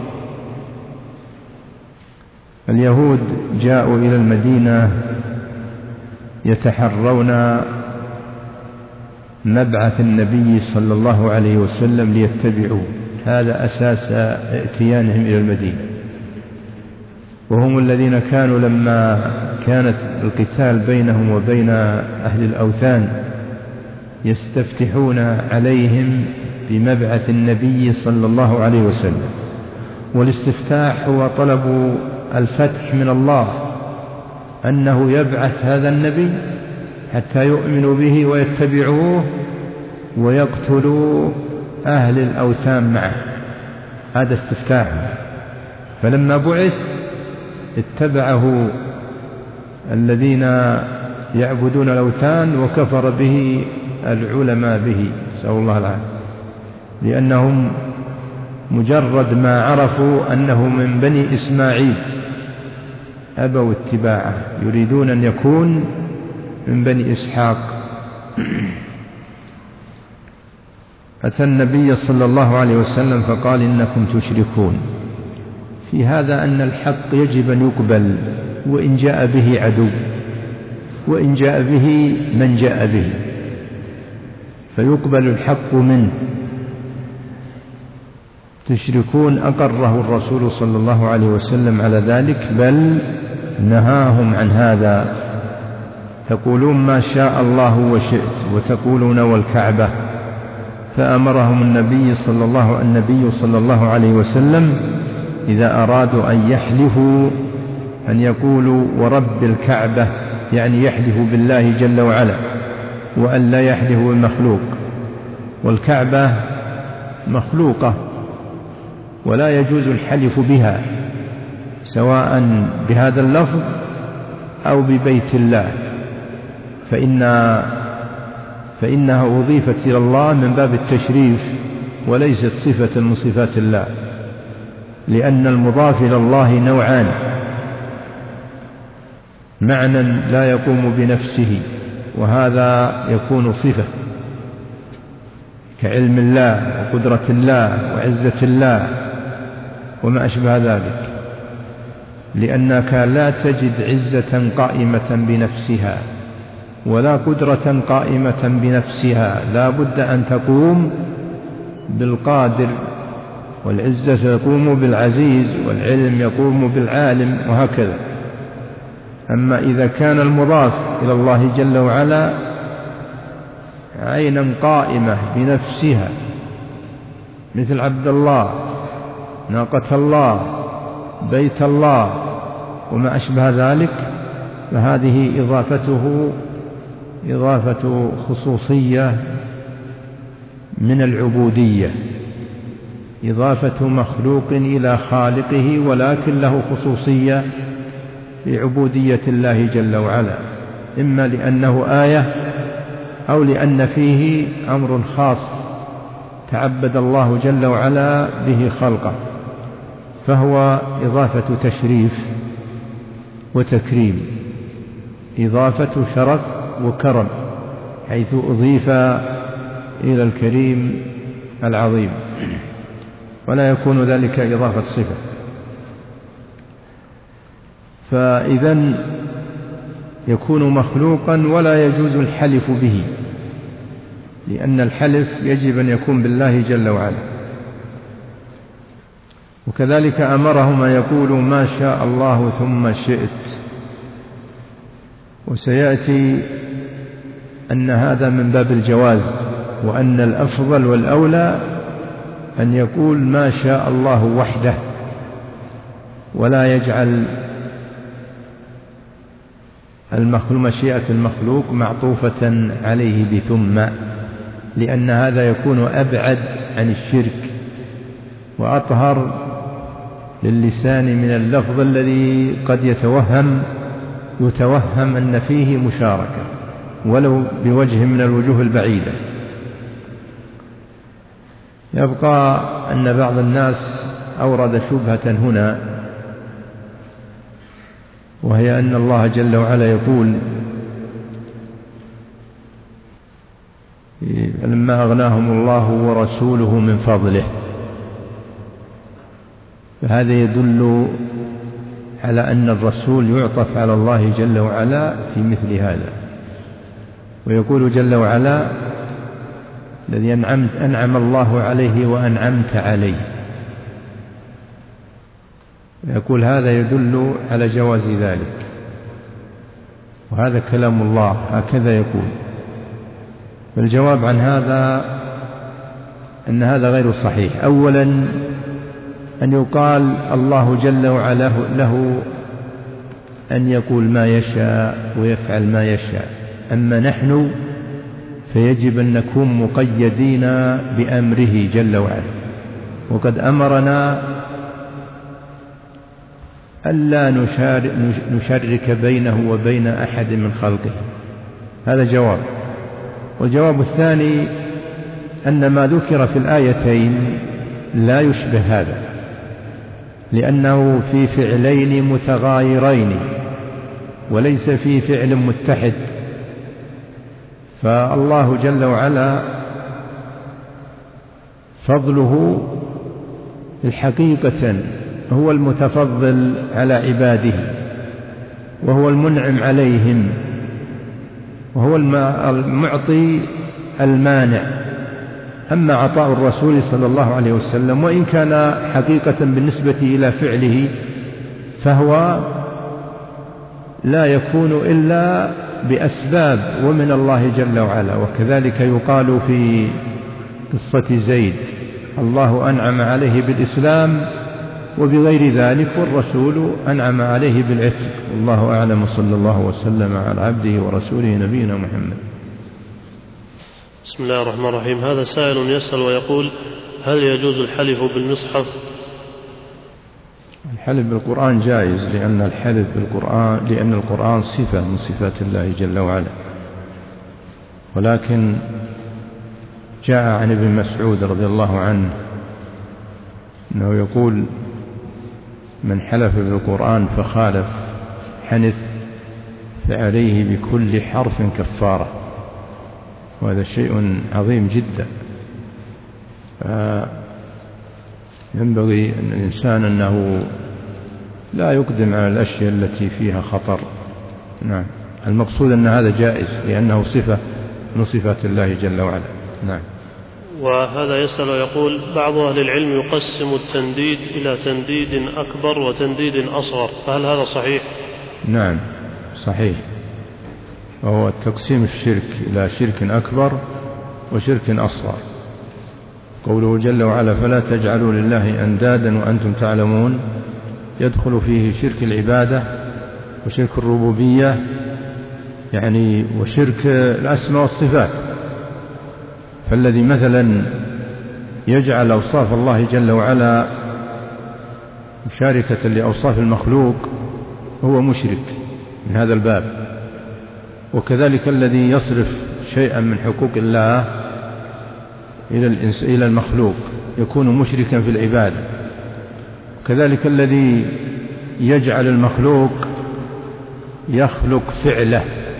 اليهود جاءوا إلى المدينة يتحرون مبعث النبي صلى الله عليه وسلم ليتبعوه، هذا أساس ائتيانهم إلى المدينة. وهم الذين كانوا لما كانت القتال بينهم وبين أهل الأوثان يستفتحون عليهم بمبعث النبي صلى الله عليه وسلم. والاستفتاح هو طلب الفتح من الله، أنه يبعث هذا النبي حتى يؤمنوا به ويتبعوه ويقتلوا أهل الأوثان معه. هذا استفتاح. فلما بعث اتبعه الذين يعبدون الأوثان وكفر به العلماء به، نسأل الله العافية، لأنهم مجرد ما عرفوا أنه من بني إسماعيل أبوا اتباعه، يريدون أن يكون من بني إسحاق. أتى النبي صلى الله عليه وسلم فقال إنكم تشركون. في هذا أن الحق يجب أن يقبل وإن جاء به عدو، وإن جاء به من جاء به، فيقبل الحق منه. تشركون أقره الرسول صلى الله عليه وسلم على ذلك، بل نهاهم عن هذا. تقولون ما شاء الله وشئت وتقولون والكعبة. فأمرهم النبي صلى الله عليه وسلم إذا أرادوا أن يحلفوا أن يقولوا ورب الكعبة، يعني يحلفوا بالله جل وعلا، وأن لا يحلفوا بالمخلوق. والكعبة مخلوقة ولا يجوز الحلف بها، سواء بهذا اللفظ أو ببيت الله، فإنها أضيفت إلى الله من باب التشريف وليست صفة من صفات الله، لأن المضاف إلى الله نوعان: معنى لا يقوم بنفسه، وهذا يكون صفة كعلم الله وقدرة الله وعزة الله وما أشبه ذلك، لأنك لا تجد عزة قائمة بنفسها ولا قدرة قائمة بنفسها، لا بد أن تقوم بالقادر، والعزة يقوم بالعزيز، والعلم يقوم بالعالم، وهكذا. أما إذا كان المضاف إلى الله جل وعلا عينا قائمة بنفسها، مثل عبد الله، ناقة الله، بيت الله وما أشبه ذلك، فهذه إضافته إضافة خصوصية من العبودية، إضافة مخلوق إلى خالقه، ولكن له خصوصية في عبودية الله جل وعلا، إما لأنه آية أو لأن فيه أمر خاص تعبد الله جل وعلا به خلقه، فهو إضافة تشريف وتكريم، إضافة شرف وكرم، حيث أضيف إلى الكريم العظيم، ولا يكون ذلك إضافة صفة. فإذا يكون مخلوقا ولا يجوز الحلف به، لأن الحلف يجب أن يكون بالله جل وعلا. وكذلك أمرهم أن يقولوا ما شاء الله ثم شئت، وسيأتي أن هذا من باب الجواز، وأن الأفضل والأولى أن يقول ما شاء الله وحده، ولا يجعل مشيئة المخلوق معطوفة عليه بثم، لأن هذا يكون أبعد عن الشرك وأطهر للسان من اللفظ الذي قد يتوهم أن فيه مشاركة ولو بوجه من الوجوه البعيدة. يبقى أن بعض الناس أورد شبهة هنا، وهي أن الله جل وعلا يقول لما أغناهم الله ورسوله من فضله، فهذا يدل على أن الرسول يعطف على الله جل وعلا في مثل هذا. ويقول جل وعلا الذي أنعم الله عليه وأنعمت عليه، يقول هذا يدل على جواز ذلك، وهذا كلام الله هكذا يقول. والجواب عن هذا أن هذا غير صحيح. أولا أن يقال الله جل وعلا له أن يقول ما يشاء ويفعل ما يشاء، أما نحن فيجب أن نكون مقيدين بأمره جل وعلا، وقد أمرنا ألا نشرك بينه وبين أحد من خلقه. هذا جواب. والجواب الثاني أن ما ذكر في الآيتين لا يشبه هذا، لأنه في فعلين متغايرين وليس في فعل متحد. فالله جل وعلا فضله الحقيقة هو المتفضل على عباده، وهو المنعم عليهم، وهو المعطي المانع. أما عطاء الرسول صلى الله عليه وسلم وإن كان حقيقة بالنسبة إلى فعله فهو لا يكون إلا بأسباب ومن الله جل وعلا. وكذلك يقال في قصة زيد: الله أنعم عليه بالإسلام وبغير ذلك، والرسول أنعم عليه بالعتق. والله أعلم، صلى الله وسلم على عبده ورسوله نبينا محمد. بسم الله الرحمن الرحيم. هذا سائل يسأل ويقول: هل يجوز الحلف بالمصحف؟ الحلف بالقرآن جائز، لأن القرآن صفة من صفات الله جل وعلا. ولكن جاء عن ابن مسعود رضي الله عنه أنه يقول: من حلف بالقرآن فخالف حنث فعليه بكل حرف كفارة. وهذا شيء عظيم جدا. ينبغي أن الإنسان أنه لا يقدم على الأشياء التي فيها خطر. نعم، المقصود أن هذا جائز لأنه صفة من صفات الله جل وعلا. نعم. وهذا يسأل ويقول: بعض أهل العلم يقسم التنديد إلى تنديد أكبر وتنديد أصغر، فهل هذا صحيح؟ نعم صحيح، وهو تقسيم الشرك إلى شرك أكبر وشرك أصغر. قوله جل وعلا: فلا تجعلوا لله أندادا وأنتم تعلمون، يدخل فيه شرك العبادة وشرك الربوبية، يعني وشرك الأسماء والصفات. فالذي مثلا يجعل أوصاف الله جل وعلا مشاركة لأوصاف المخلوق هو مشرك من هذا الباب. وكذلك الذي يصرف شيئا من حقوق الله إلى المخلوق يكون مشركا في العبادة. كذلك الذي يجعل المخلوق يخلق فعله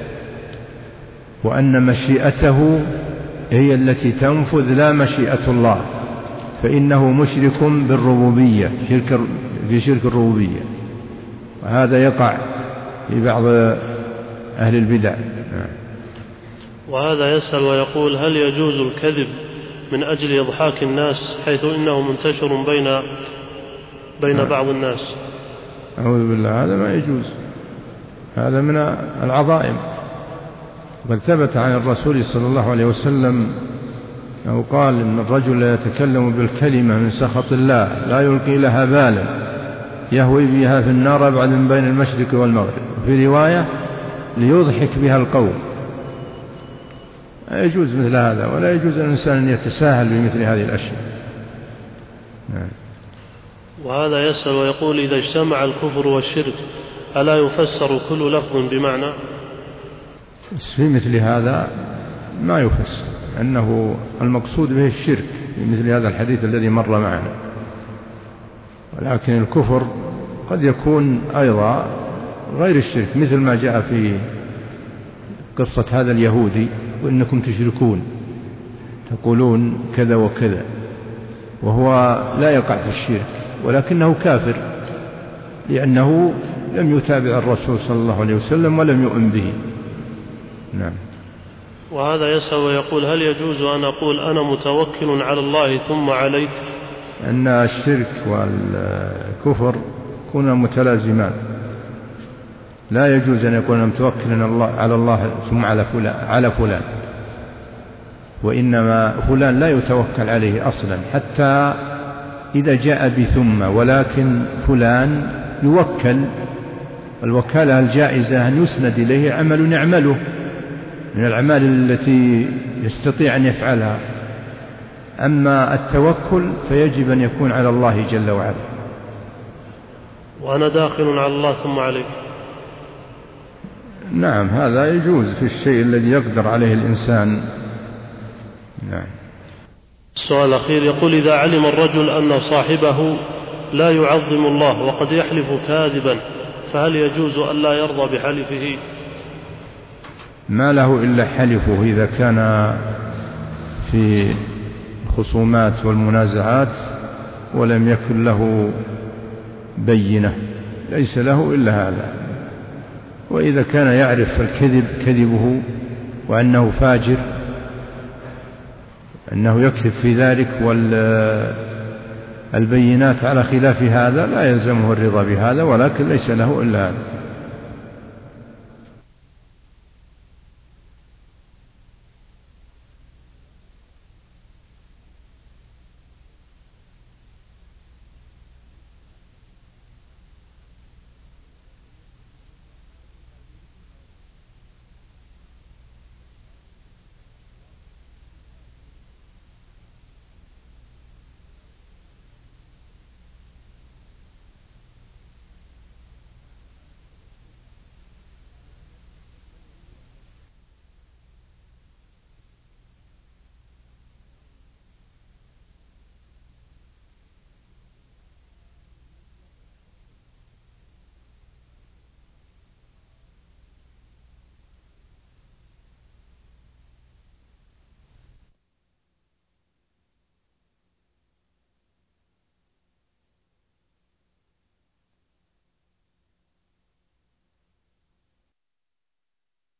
وأن مشيئته هي التي تنفذ لا مشيئة الله، فإنه مشرك بالربوبية، في شرك الربوبية. وهذا يقع في بعض أهل البدع. وهذا يسأل ويقول: هل يجوز الكذب من أجل إضحاك الناس، حيث إنه منتشر بين بعض الناس؟ أعوذ بالله، هذا ما يجوز، هذا من العظائم. بل ثبت عن الرسول صلى الله عليه وسلم أنه قال: إن الرجل يتكلم بالكلمة من سخط الله لا يلقي لها بالا يهوي بها في النار أبعد من بين المشرق والمغرب. وفي رواية: ليضحك بها القوم. لا يجوز مثل هذا، ولا يجوز الإنسان أن يتساهل بمثل هذه الأشياء. وهذا يسأل ويقول: إذا اجتمع الكفر والشرك ألا يفسر كل لفظ بمعنى؟ في مثل هذا ما يفسر، أنه المقصود به الشرك في مثل هذا الحديث الذي مر معنا. ولكن الكفر قد يكون أيضا غير الشرك، مثل ما جاء في قصة هذا اليهودي: وإنكم تشركون تقولون كذا وكذا، وهو لا يقع في الشرك ولكنه كافر لأنه لم يتابع الرسول صلى الله عليه وسلم ولم يؤمن به. نعم. وهذا يسأل ويقول: هل يجوز أن أقول أنا متوكل على الله ثم عليك؟ أن الشرك والكفر يكون متلازمان، لا يجوز أن يكون متوكلا على الله ثم على فلان، وإنما فلان لا يتوكل عليه أصلا حتى إذا جاء بثم، ولكن فلان يوكل. الوكالة الجائزة أن يسند إليه عمل يعمله، من الأعمال التي يستطيع أن يفعلها. أما التوكل فيجب أن يكون على الله جل وعلا. وأنا داخل على الله ثم عليك. نعم، هذا يجوز في الشيء الذي يقدر عليه الإنسان. نعم. السؤال الأخير يقول: إذا علم الرجل أن صاحبه لا يعظم الله وقد يحلف كاذبا، فهل يجوز أن لا يرضى بحلفه؟ ما له إلا حلفه إذا كان في الخصومات والمنازعات ولم يكن له بينة، ليس له إلا هذا. وإذا كان يعرف الكذب كذبه وأنه فاجر، أنه يكذب في ذلك والبينات على خلاف هذا، لا يلزمه الرضا بهذا، ولكن ليس له إلا هذا.